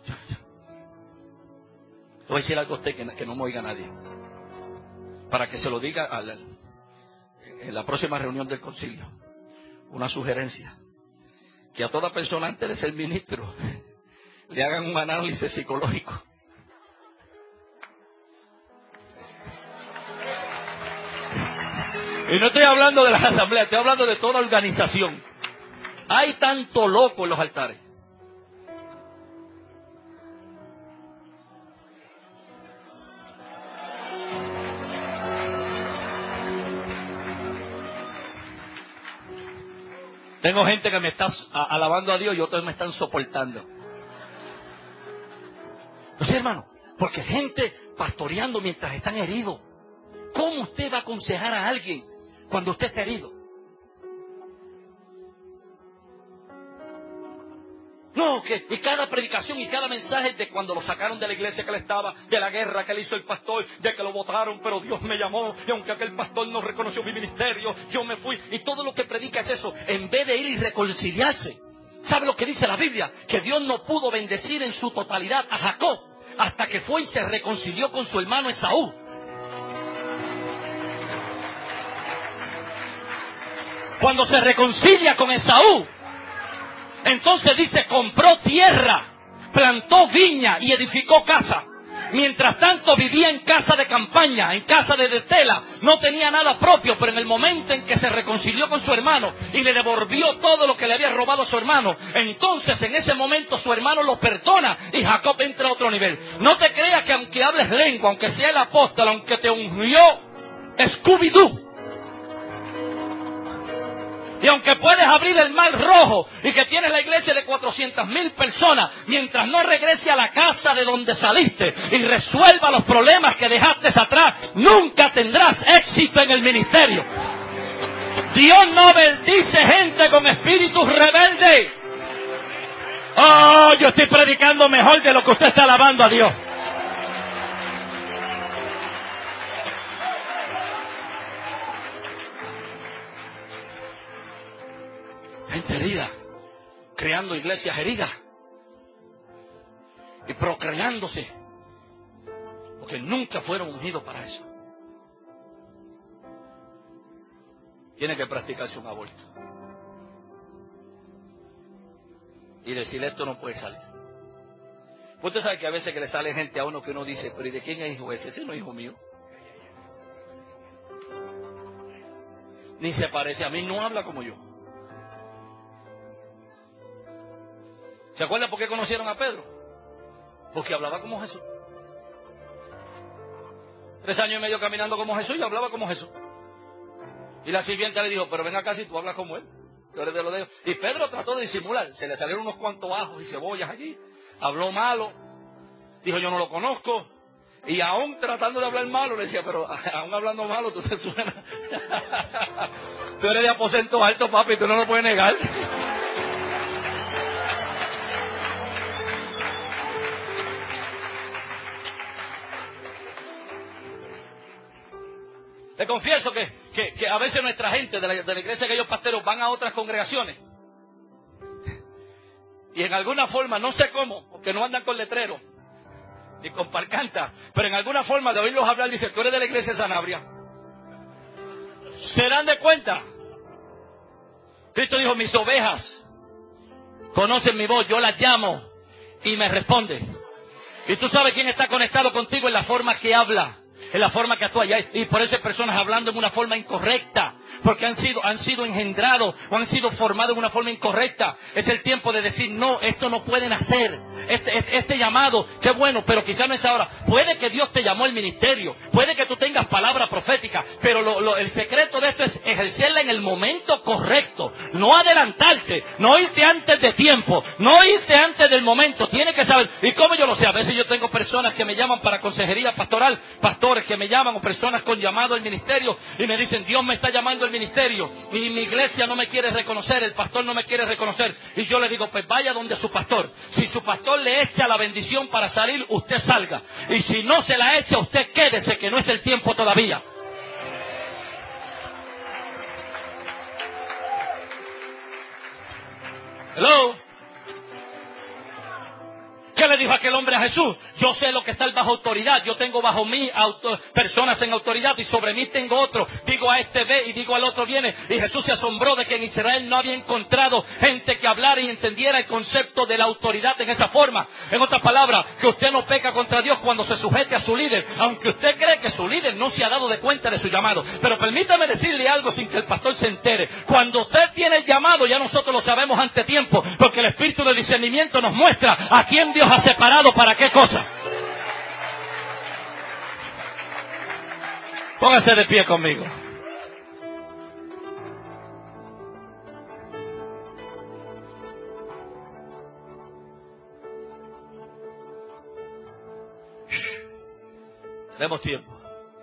Voy a decir algo a usted que no me oiga nadie. Para que se lo diga en la próxima reunión del concilio. Una sugerencia. Que a toda persona antes de ser ministro le hagan un análisis psicológico. Y no estoy hablando de las asambleas, estoy hablando de toda organización. Hay tanto loco en los altares. Tengo gente que me está alabando a Dios y otros me están soportando. Pues hermano, porque gente pastoreando mientras están heridos. ¿Cómo usted va a aconsejar a alguien cuando usted está herido? No, y cada predicación y cada mensaje de cuando lo sacaron de la iglesia que él estaba, de la guerra que le hizo el pastor, de que lo votaron, pero Dios me llamó, y aunque aquel pastor no reconoció mi ministerio, yo me fui, y todo lo que predica es eso, en vez de ir y reconciliarse. ¿Sabe lo que dice la Biblia? Que Dios no pudo bendecir en su totalidad a Jacob, hasta que fue y se reconcilió con su hermano Esaú. Cuando se reconcilia con Esaú, entonces dice, compró tierra, plantó viña y edificó casa. Mientras tanto vivía en casa de campaña, en casa de tela, no tenía nada propio, pero en el momento en que se reconcilió con su hermano y le devolvió todo lo que le había robado a su hermano, entonces en ese momento su hermano lo perdona y Jacob entra a otro nivel. No te creas que aunque hables lengua, aunque sea el apóstol, aunque te ungió Scooby-Doo, Y aunque puedes abrir el mar rojo y que tienes la iglesia de 400,000 personas, mientras no regrese a la casa de donde saliste y resuelva los problemas que dejaste atrás, nunca tendrás éxito en el ministerio. Dios no bendice gente con espíritus rebeldes. Oh, yo estoy predicando mejor de lo que usted está alabando a Dios. Gente herida, creando iglesias heridas y procreándose, porque nunca fueron ungidos para eso. Tiene que practicarse un aborto y decirle esto no puede salir. Usted sabe que a veces que le sale gente a uno que uno dice, pero ¿y de quién es hijo ese? Ese no es hijo mío. Ni se parece a mí, no habla como yo. ¿Se acuerdan por qué conocieron a Pedro? Porque hablaba como Jesús. 3 años y medio caminando como Jesús y hablaba como Jesús. Y la sirvienta le dijo, pero ven acá si tú hablas como él. Tú eres de los de ellos. Y Pedro trató de disimular. Se le salieron unos cuantos ajos y cebollas allí. Habló malo. Dijo, yo no lo conozco. Y aún tratando de hablar malo, le decía, pero aún hablando malo, tú te suenas. Tú eres de aposento alto, papi, tú no lo puedes negar. Te confieso que a veces nuestra gente de la iglesia que ellos pasteros van a otras congregaciones y en alguna forma, no sé cómo, porque no andan con letreros ni con parcanta, pero en alguna forma de oírlos hablar dice, tú eres de la iglesia de Sanabria. ¿Se dan de cuenta? Cristo dijo, mis ovejas conocen mi voz, yo las llamo y me responde. Y tú sabes quién está conectado contigo en la forma que habla, en la forma que actúa. Y por eso hay personas hablando en una forma incorrecta, porque han sido engendrados o han sido formados en una forma incorrecta. Es el tiempo de decir, no, esto no pueden hacer. Este llamado, qué bueno, pero quizás no es ahora. Puede que Dios te llamó al ministerio, puede que tú tengas palabra profética, pero el secreto de esto es ejercerla en el momento correcto. No adelantarte, no irte antes de tiempo, no irte antes del momento. Tienes que saber. ¿Y cómo yo lo sé? A veces yo tengo personas que me llaman para consejería pastoral, pastores que me llaman o personas con llamado al ministerio y me dicen, Dios me está llamando al ministerio y mi iglesia no me quiere reconocer, el pastor no me quiere reconocer. Y yo le digo, pues vaya donde su pastor. Si su pastor le echa la bendición para salir, usted salga. Y si no se la echa, usted quédese, que no es el tiempo todavía. Hello. ¿Qué le dijo aquel hombre a Jesús? Yo sé lo que está bajo autoridad. Yo tengo bajo mí personas en autoridad y sobre mí tengo otro. Digo a este ve y digo al otro viene. Y Jesús se asombró de que en Israel no había encontrado gente que hablara y entendiera el concepto de la autoridad en esa forma. En otras palabras, que usted no peca contra Dios cuando se sujete a su líder, aunque usted cree que su líder no se ha dado de cuenta de su llamado. Pero permítame decirle algo sin que el pastor se entere. Cuando usted tiene el llamado, ya nosotros lo sabemos ante tiempo, porque el espíritu de discernimiento nos muestra a quién Dios ha separado para qué cosa. Póngase de pie conmigo. Tenemos tiempo.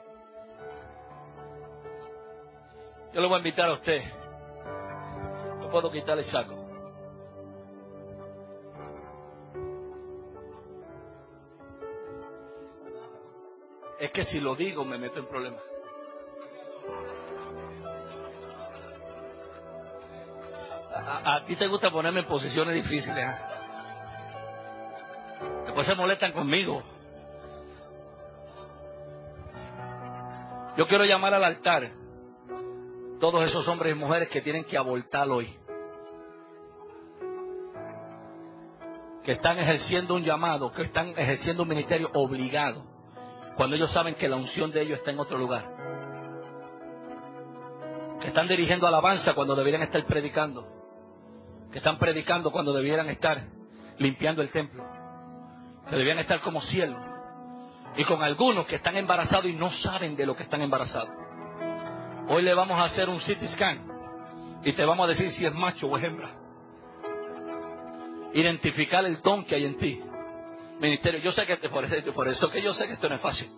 Yo le voy a invitar a usted. No puedo quitarle el saco. Es que si lo digo me meto en problemas. A ti te gusta ponerme en posiciones difíciles, ¿eh? Después se molestan conmigo. Yo quiero llamar al altar todos esos hombres y mujeres que tienen que abortar hoy, que están ejerciendo un llamado, que están ejerciendo un ministerio obligado, cuando ellos saben que la unción de ellos está en otro lugar, que están dirigiendo alabanza cuando deberían estar predicando, que están predicando cuando debieran estar limpiando el templo, que debían estar como siervos, y con algunos que están embarazados y no saben de lo que están embarazados. Hoy le vamos a hacer un CT scan y te vamos a decir si es macho o es hembra. Identificar el don que hay en ti. Ministerio, yo sé que por eso que yo sé que esto no es fácil.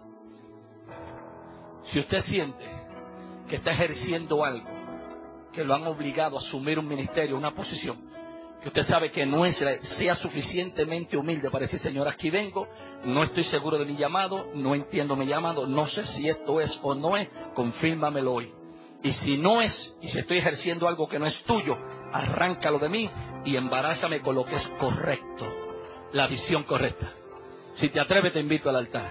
Si usted siente que está ejerciendo algo, que lo han obligado a asumir un ministerio, una posición, que usted sabe que no es, sea suficientemente humilde para decir, Señor, aquí vengo, no estoy seguro de mi llamado, no entiendo mi llamado, no sé si esto es o no es, confírmamelo hoy. Y si no es, y si estoy ejerciendo algo que no es tuyo, arráncalo de mí y embarázame con lo que es correcto, la visión correcta. Si te atreves, te invito al altar.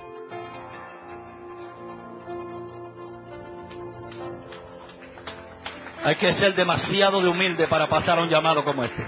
Hay que ser demasiado de humilde para pasar a un llamado como este.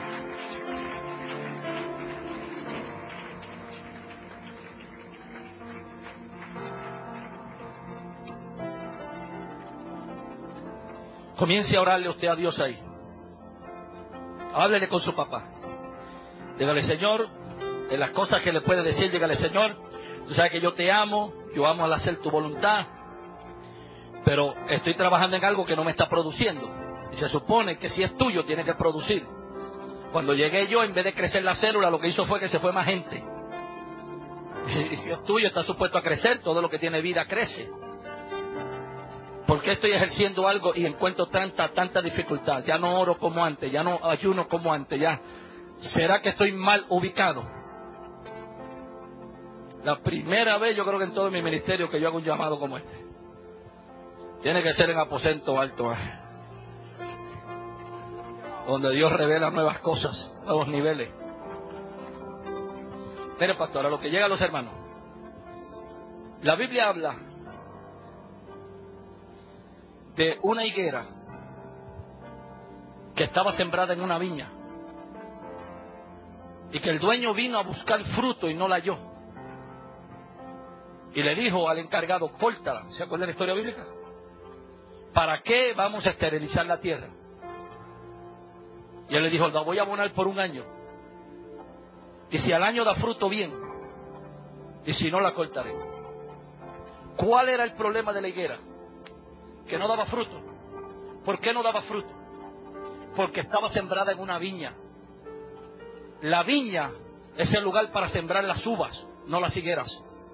Comience a orarle usted a Dios ahí. Háblele con su papá. Dígale, Señor, en las cosas que le puede decir, dígale, Señor, tú sabes que yo te amo, yo amo al hacer tu voluntad, pero estoy trabajando en algo que no me está produciendo. Y se supone que si es tuyo, tiene que producir. Cuando llegué yo, en vez de crecer la célula, lo que hizo fue que se fue más gente. Y si es tuyo, está supuesto a crecer, todo lo que tiene vida crece. ¿Por qué estoy ejerciendo algo y encuentro tanta dificultad? Ya no oro como antes, ya no ayuno como antes, ya. ¿Será que estoy mal ubicado? La primera vez yo creo que en todo mi ministerio que yo hago un llamado como este. Tiene que ser en aposento alto, donde Dios revela nuevas cosas, nuevos niveles. Mire, pastor, a lo que llega a los hermanos. La Biblia habla de una higuera que estaba sembrada en una viña y que el dueño vino a buscar fruto y no la halló. Y le dijo al encargado, córtala. ¿Se acuerda de la historia bíblica? ¿Para qué vamos a esterilizar la tierra? Y él le dijo, la voy a abonar por un año. Y si al año da fruto, bien. Y si no, la cortaré. ¿Cuál era el problema de la higuera? Que no daba fruto. ¿Por qué no daba fruto? Porque estaba sembrada en una viña. La viña es el lugar para sembrar las uvas, no las higueras.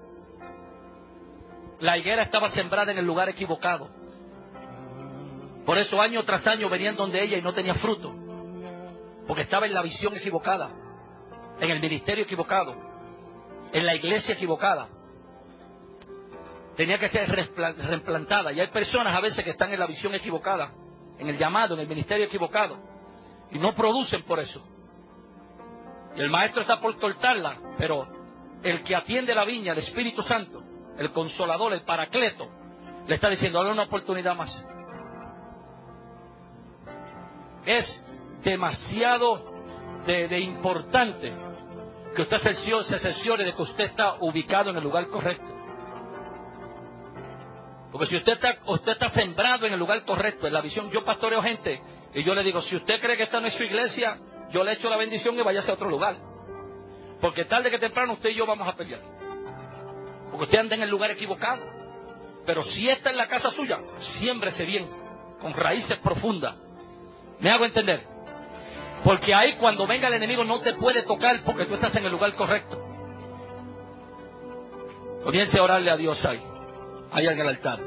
La higuera estaba sembrada en el lugar equivocado. Por eso año tras año venían donde ella y no tenía fruto. Porque estaba en la visión equivocada, en el ministerio equivocado, en la iglesia equivocada. Tenía que ser reemplantada. Y hay personas a veces que están en la visión equivocada, en el llamado, en el ministerio equivocado, y no producen por eso. Y el maestro está por cortarla, pero el que atiende la viña, el Espíritu Santo, el Consolador, el Paracleto, le está diciendo, dale una oportunidad más. Es demasiado de importante que usted se cerciore de que usted está ubicado en el lugar correcto. Porque si usted está sembrado en el lugar correcto, en la visión, yo pastoreo gente y yo le digo, si usted cree que esta no es su iglesia, yo le echo la bendición y váyase a otro lugar. Porque tarde que temprano usted y yo vamos a pelear. Porque usted anda en el lugar equivocado. Pero si esta es la casa suya, siémbrese bien, con raíces profundas. ¿Me hago entender? Porque ahí cuando venga el enemigo no te puede tocar porque tú estás en el lugar correcto. Comience a orarle a Dios ahí en el altar.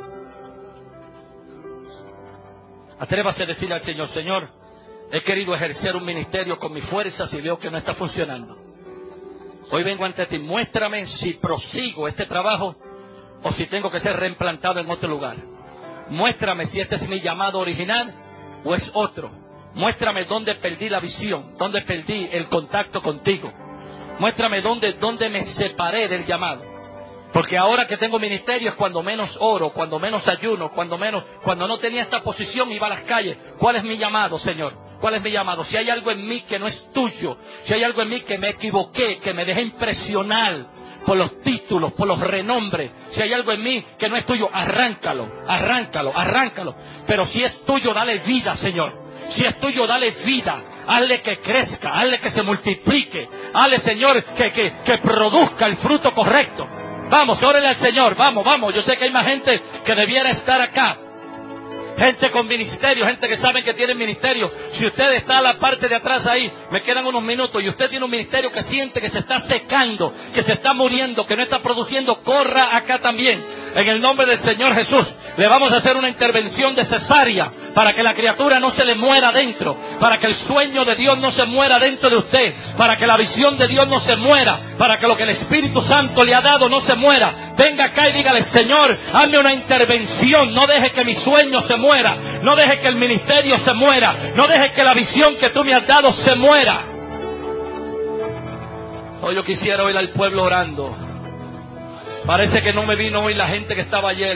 Atrévase a decirle al Señor, Señor, he querido ejercer un ministerio con mis fuerzas y veo que no está funcionando. Hoy vengo ante ti, muéstrame si prosigo este trabajo o si tengo que ser reimplantado en otro lugar. Muéstrame si este es mi llamado original o es otro. Muéstrame dónde perdí la visión, dónde perdí el contacto contigo. Muéstrame dónde me separé del llamado. Porque ahora que tengo ministerio es cuando menos oro, cuando menos ayuno, cuando no tenía esta posición iba a las calles. ¿Cuál es mi llamado, Señor? ¿Cuál es mi llamado? Si hay algo en mí que no es tuyo, si hay algo en mí que me equivoqué, que me dejé impresionar por los títulos, por los renombres, si hay algo en mí que no es tuyo, arráncalo. Pero si es tuyo, dale vida, Señor. Si es tuyo, dale vida. Hazle que crezca, hazle que se multiplique. Hazle, Señor, que produzca el fruto correcto. Vamos, órale al Señor, vamos. Yo sé que hay más gente que debiera estar acá. gente con ministerio, gente que saben que tienen ministerio. Si usted está a la parte de atrás ahí, me quedan unos minutos, y usted tiene un ministerio que siente que se está secando, que se está muriendo, que no está produciendo, corra acá también. En el nombre del Señor Jesús, le vamos a hacer una intervención de cesárea para que la criatura no se le muera dentro, para que el sueño de Dios no se muera dentro de usted, para que la visión de Dios no se muera, para que lo que el Espíritu Santo le ha dado no se muera. Venga acá y dígale: Señor, hazme una intervención, no deje que mi sueño se muera, no deje que el ministerio se muera, no deje que la visión que tú me has dado se muera. Hoy yo quisiera oír al pueblo orando. Parece que no me vino hoy la gente que estaba ayer.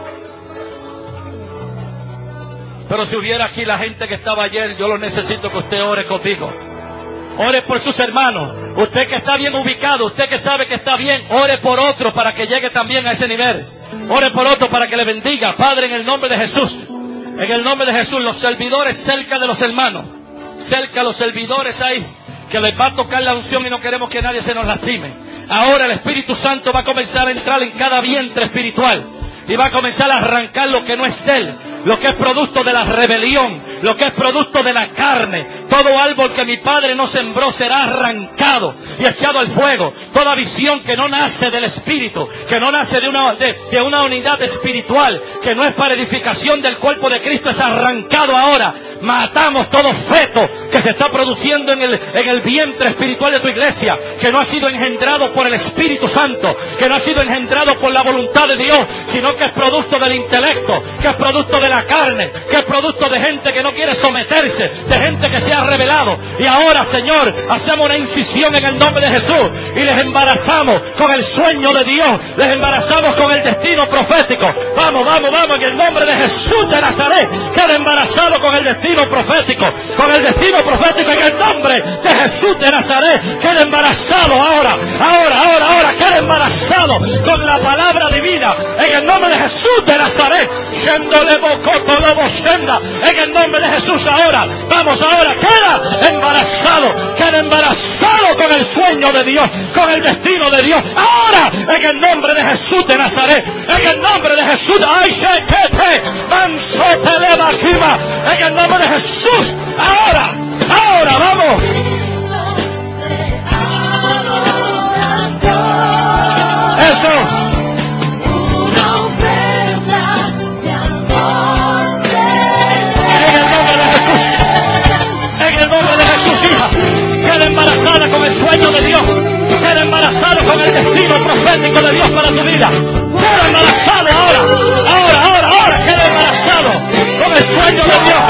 Pero si hubiera aquí la gente que estaba ayer, yo lo necesito que usted ore conmigo. Ore por sus hermanos. Usted que está bien ubicado, usted que sabe que está bien, ore por otro para que llegue también a ese nivel. Ore por otro para que le bendiga. Padre, en el nombre de Jesús, en el nombre de Jesús, los servidores cerca de los hermanos, cerca de los servidores ahí, que les va a tocar la unción y no queremos que nadie se nos lastime. Ahora el Espíritu Santo va a comenzar a entrar en cada vientre espiritual y va a comenzar a arrancar lo que no es de Él, lo que es producto de la rebelión, lo que es producto de la carne. Todo árbol que mi Padre no sembró será arrancado y echado al fuego. Toda visión que no nace del Espíritu, que no nace de una unidad espiritual, que no es para edificación del cuerpo de Cristo, es arrancado ahora. Matamos todo feto que se está produciendo en el vientre espiritual de tu iglesia, que no ha sido engendrado por el Espíritu Santo, que no ha sido engendrado por la voluntad de Dios, sino que es producto del intelecto, que es producto de la carne, que es producto de gente que no quiere someterse, de gente que se ha rebelado. Y ahora, Señor, hacemos una incisión en el nombre de Jesús y les embarazamos con el sueño de Dios, les embarazamos con el destino profético. Vamos, vamos, vamos, en el nombre de Jesús de Nazaret, queda embarazado con el destino profético, con el destino profético, en el nombre de Jesús de Nazaret, queda embarazado ahora, queda embarazado con la palabra divina, en el nombre de Jesús de Nazaret. En el nombre de Jesús ahora, vamos ahora, queda embarazado con el sueño de Dios, con el destino de Dios, ahora, en el nombre de Jesús de Nazaret, en el nombre de Jesús, en el nombre de Jesús, ahora, vamos. Eso. Embarazada con el sueño de Dios, queda embarazada con el destino profético de Dios para tu vida, queda embarazado ahora, queda embarazado con el sueño de Dios,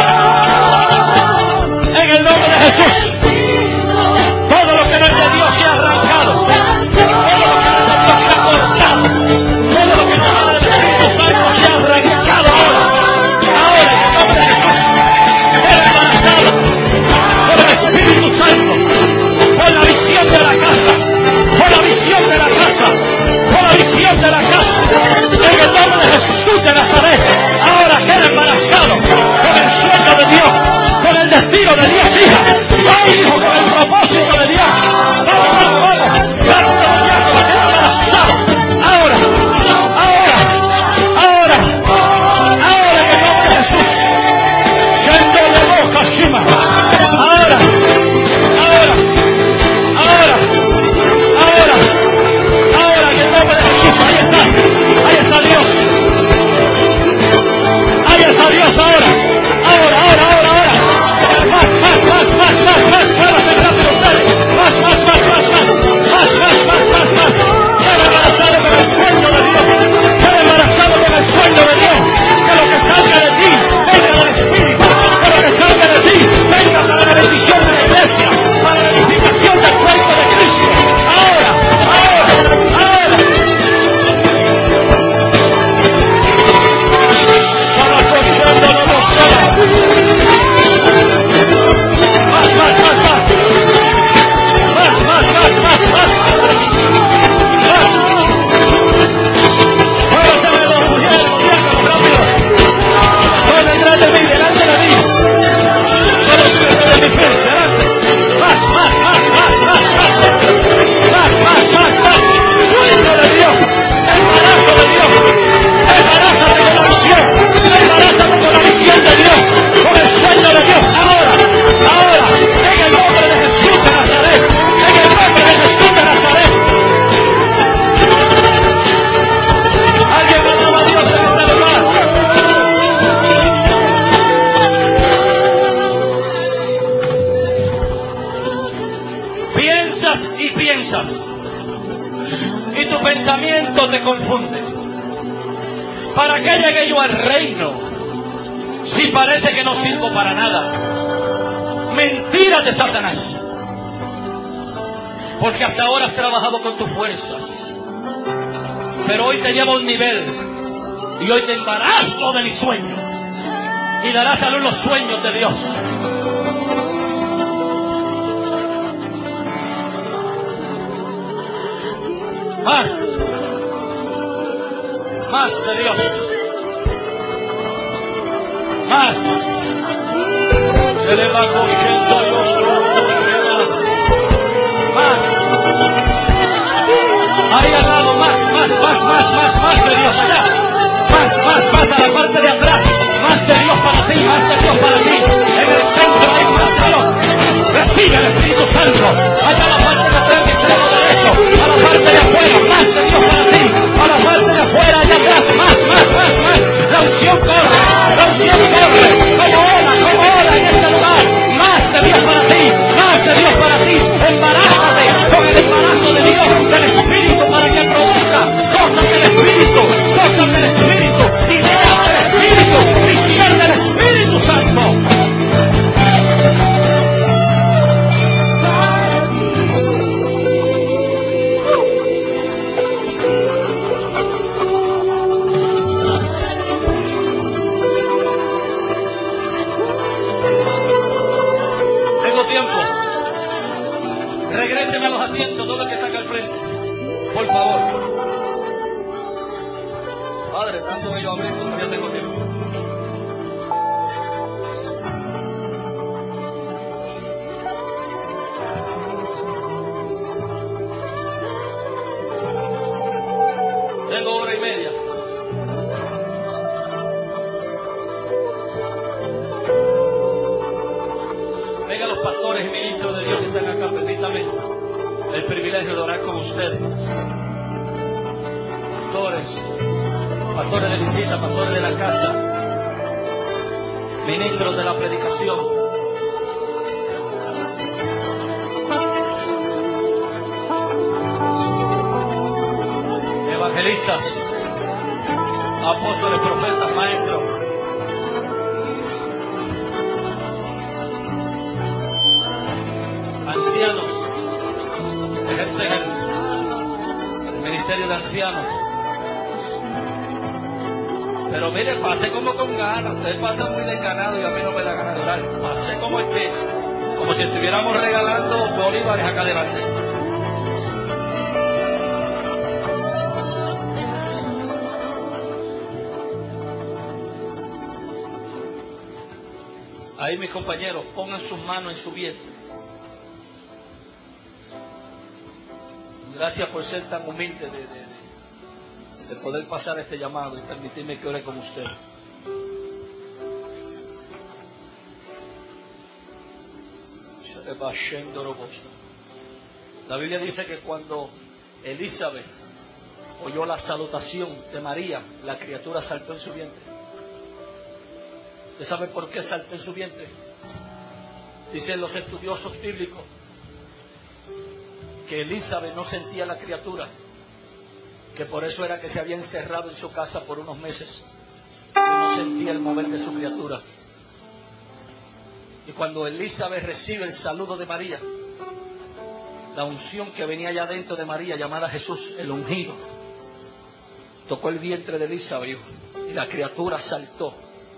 en el nombre de Jesús. Todo lo que no es de Dios se ha arrancado, todo lo que no es de Dios se ha cortado, todo lo que no es del Espíritu Santo se ha arrancado ahora, en el nombre de Jesús. Queda embarazado por el Espíritu Santo, por la visión de la casa, en el nombre de Jesús de Nazaret. Ahora queda embarazado con el sueño de Dios, con el destino de Dios, hija. Ay, hijo, con el propósito de Dios. Vamos, queda embarazado. Ahora, en el nombre de Jesús. Yendo de boca, Shima. Ahora, en el nombre de Jesús. Ahí está Dios. Ahora. Embarázate con la visión, atemorizas y tu pensamiento te confunde. ¿Para qué llegué yo al reino si parece que no sirvo para nada? Mentiras de Satanás. Porque hasta ahora has trabajado con tus fuerzas, pero hoy te llevo a un nivel y hoy te embarazo de mis sueños y darás a luz los sueños de Dios. Más de Dios, más. Se le va cogiendo más. Ahí al lado, más de Dios allá. Más a la parte de atrás. Más de Dios para ti, más de Dios para ti. En el centro hay más de Dios. Recibe el Espíritu Santo. Allá a la parte de atrás, extremo derecho. A la parte de afuera, más de Dios para ti. A la parte de afuera, allá atrás, más. La unción corre. Como ola en este lugar. Más de Dios para ti. Embarázate con el embarazo de Dios, del Espíritu, para que produzca cosas del Espíritu, ideas del Espíritu, visión del Espíritu Santo. Tengo tiempo. Regréseme a los asientos, todo el que está acá al frente, por favor. Padre, tanto que yo hablé, todavía tengo tiempo. Tengo hora y media. Venga los pastores y ministros de Dios que están acá, permítame el privilegio de orar con ustedes. Pastores de visita, pastores de la casa, ministros de la predicación, evangelistas, apóstoles, profetas, maestros, ancianos, ejercen el ministerio de ancianos. Pero mire, pasé como con ganas. Ustedes pasan muy desganados y a mí no me da ganas de orar. Pasé como si estuviéramos regalando bolívares acá adelante. Ahí mis compañeros, pongan sus manos en su vientre. Gracias por ser tan humilde de poder pasar este llamado y permitirme que ore con usted. La Biblia dice que cuando Elizabeth oyó la salutación de María, la criatura saltó en su vientre. ¿Usted sabe por qué saltó en su vientre? Dicen los estudiosos bíblicos que Elizabeth no sentía la criatura, que por eso era que se había encerrado en su casa por unos meses y no sentía el mover de su criatura. Y cuando Elizabeth recibe el saludo de María, la unción que venía allá dentro de María, llamada Jesús, el ungido, tocó el vientre de Elizabeth y la criatura saltó.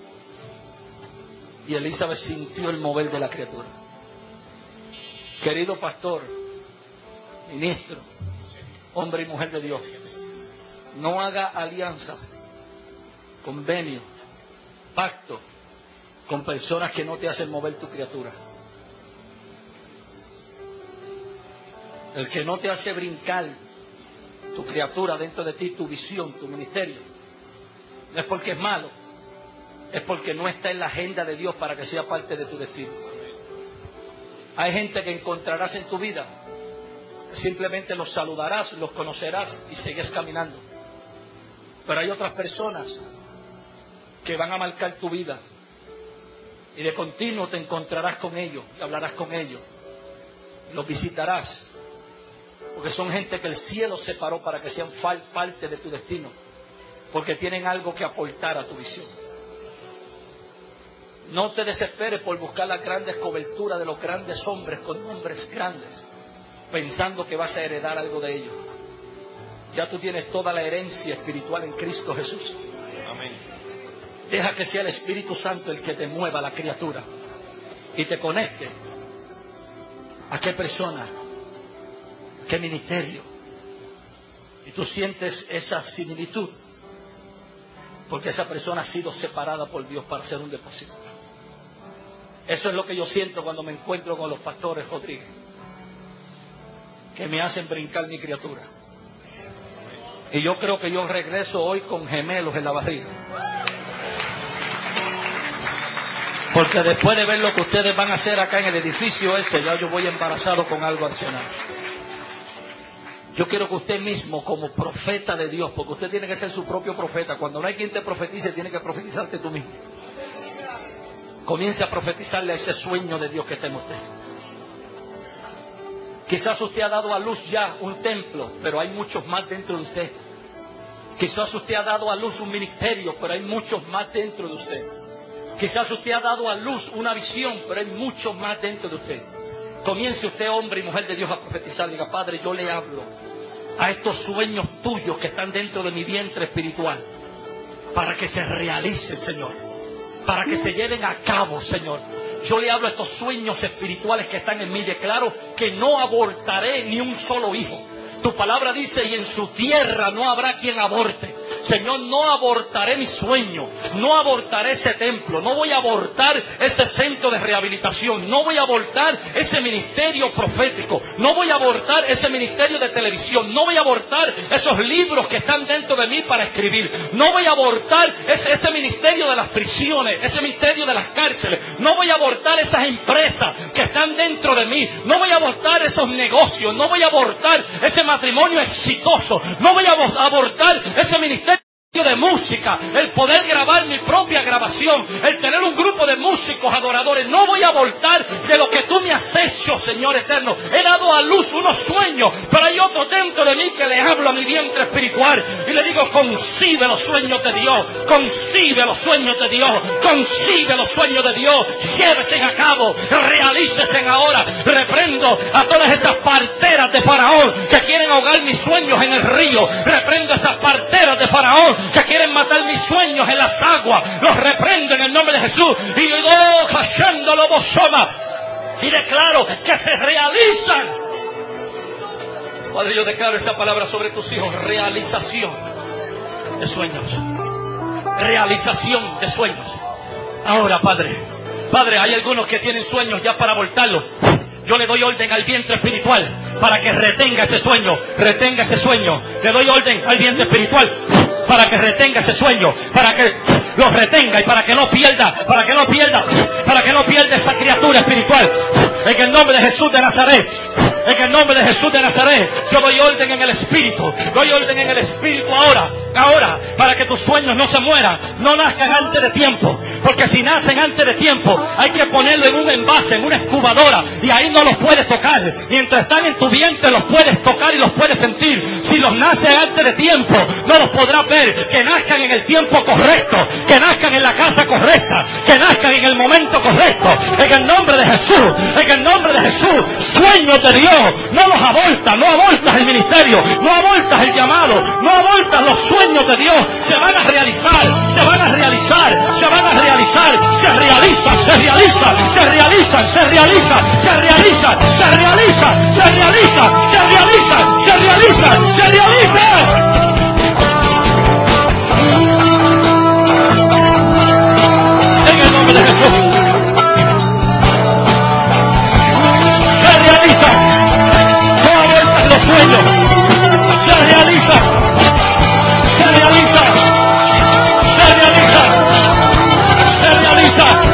Y Elizabeth sintió el mover de la criatura. Querido pastor, ministro, hombre y mujer de Dios, no haga alianza, convenio, pacto con personas que no te hacen mover tu criatura. El que no te hace brincar tu criatura dentro de ti, tu visión, tu ministerio, no es porque es malo, es porque no está en la agenda de Dios para que sea parte de tu destino. Hay gente que encontrarás en tu vida, simplemente los saludarás, los conocerás y sigues caminando. Pero hay otras personas que van a marcar tu vida y de continuo te encontrarás con ellos y hablarás con ellos, los visitarás, Porque son gente que el cielo separó para que sean parte de tu destino. Porque tienen algo que aportar a tu visión. No te desesperes por buscar las grandes coberturas de los grandes hombres con nombres grandes, pensando que vas a heredar algo de ellos. Ya tú tienes toda la herencia espiritual en Cristo Jesús. Amén. Deja que sea el Espíritu Santo el que te mueva la criatura y te conecte a qué persona, qué ministerio. Y tú sientes esa similitud porque esa persona ha sido separada por Dios para hacer un depósito. Eso es lo que yo siento cuando me encuentro con los pastores Rodríguez, que me hacen brincar mi criatura. Y yo creo que yo regreso hoy con gemelos en la barriga. Porque después de ver lo que ustedes van a hacer acá en el edificio ya yo voy embarazado con algo adicional. Yo quiero que usted mismo, como profeta de Dios, porque usted tiene que ser su propio profeta. Cuando no hay quien te profetice, tiene que profetizarte tú mismo. Comience a profetizarle a ese sueño de Dios que está en usted. Quizás usted ha dado a luz ya un templo, pero hay muchos más dentro de usted. Quizás usted ha dado a luz un ministerio, pero hay muchos más dentro de usted. Quizás usted ha dado a luz una visión, pero hay mucho más dentro de usted. Comience usted, hombre y mujer de Dios, a profetizar. Diga: Padre, yo le hablo a estos sueños tuyos que están dentro de mi vientre espiritual, para que se realicen, Señor, para que se lleven a cabo, Señor. Yo le hablo a estos sueños espirituales que están en mí. Declaro que no abortaré ni un solo hijo. Tu palabra dice: y en su tierra no habrá quien aborte. Señor, no abortaré mi sueño, no abortaré ese templo, no voy a abortar ese centro de rehabilitación, no voy a abortar ese ministerio profético, no voy a abortar ese ministerio de televisión, no voy a abortar esos libros que están dentro de mí para escribir, no voy a abortar ese ministerio de las prisiones, ese ministerio de las cárceles, no voy a abortar esas empresas que están dentro de mí, no voy a abortar esos negocios, no voy a abortar ese matrimonio exitoso, no voy a abortar ese ministerio de música, el poder grabar mi propia grabación, el tener un grupo de músicos adoradores. No voy a abortar de lo que tú me has hecho, Señor eterno. He dado a luz unos sueños, pero hay otro dentro de mí que le hablo a mi vientre espiritual y le digo: concibe los sueños de Dios, concibe los sueños de Dios, concibe los sueños de Dios, llévese a cabo, realícese ahora. Reprendo a todas estas parteras de Faraón que quieren ahogar mis sueños en el río. Reprendo a esas parteras de Faraón que quieren matar mis sueños en las aguas. Los reprendo en el nombre de Jesús y yo cayéndolo bosoma y declaro que se realizan. Padre, yo declaro esta palabra sobre tus hijos: realización de sueños, realización de sueños. Ahora, Padre, hay algunos que tienen sueños ya para abortarlos. Yo le doy orden al vientre espiritual para que retenga ese sueño, retenga ese sueño. Le doy orden al vientre espiritual para que retenga ese sueño, para que lo retenga y para que no pierda esa criatura espiritual. En el nombre de Jesús de Nazaret, en el nombre de Jesús de Nazaret, yo doy orden en el espíritu, ahora, para que tus sueños no se mueran, no nazcan antes de tiempo, porque si nacen antes de tiempo, hay que ponerlo en un envase, en una excubadora, y ahí no los puedes tocar. Mientras están en tu vientre los puedes tocar y los puedes sentir. Si los nace antes de tiempo, no los podrás ver. Que nazcan en el tiempo correcto, que nazcan en la casa correcta, que nazcan en el momento correcto. En el nombre de Jesús, sueños de Dios, no los abortas, no abortas el ministerio, no abortas el llamado, no abortas los sueños de Dios. Se van a realizar, se realizan. En el nombre de Jesús. Se realizan. No abortas los sueños. Se realizan. Se realiza.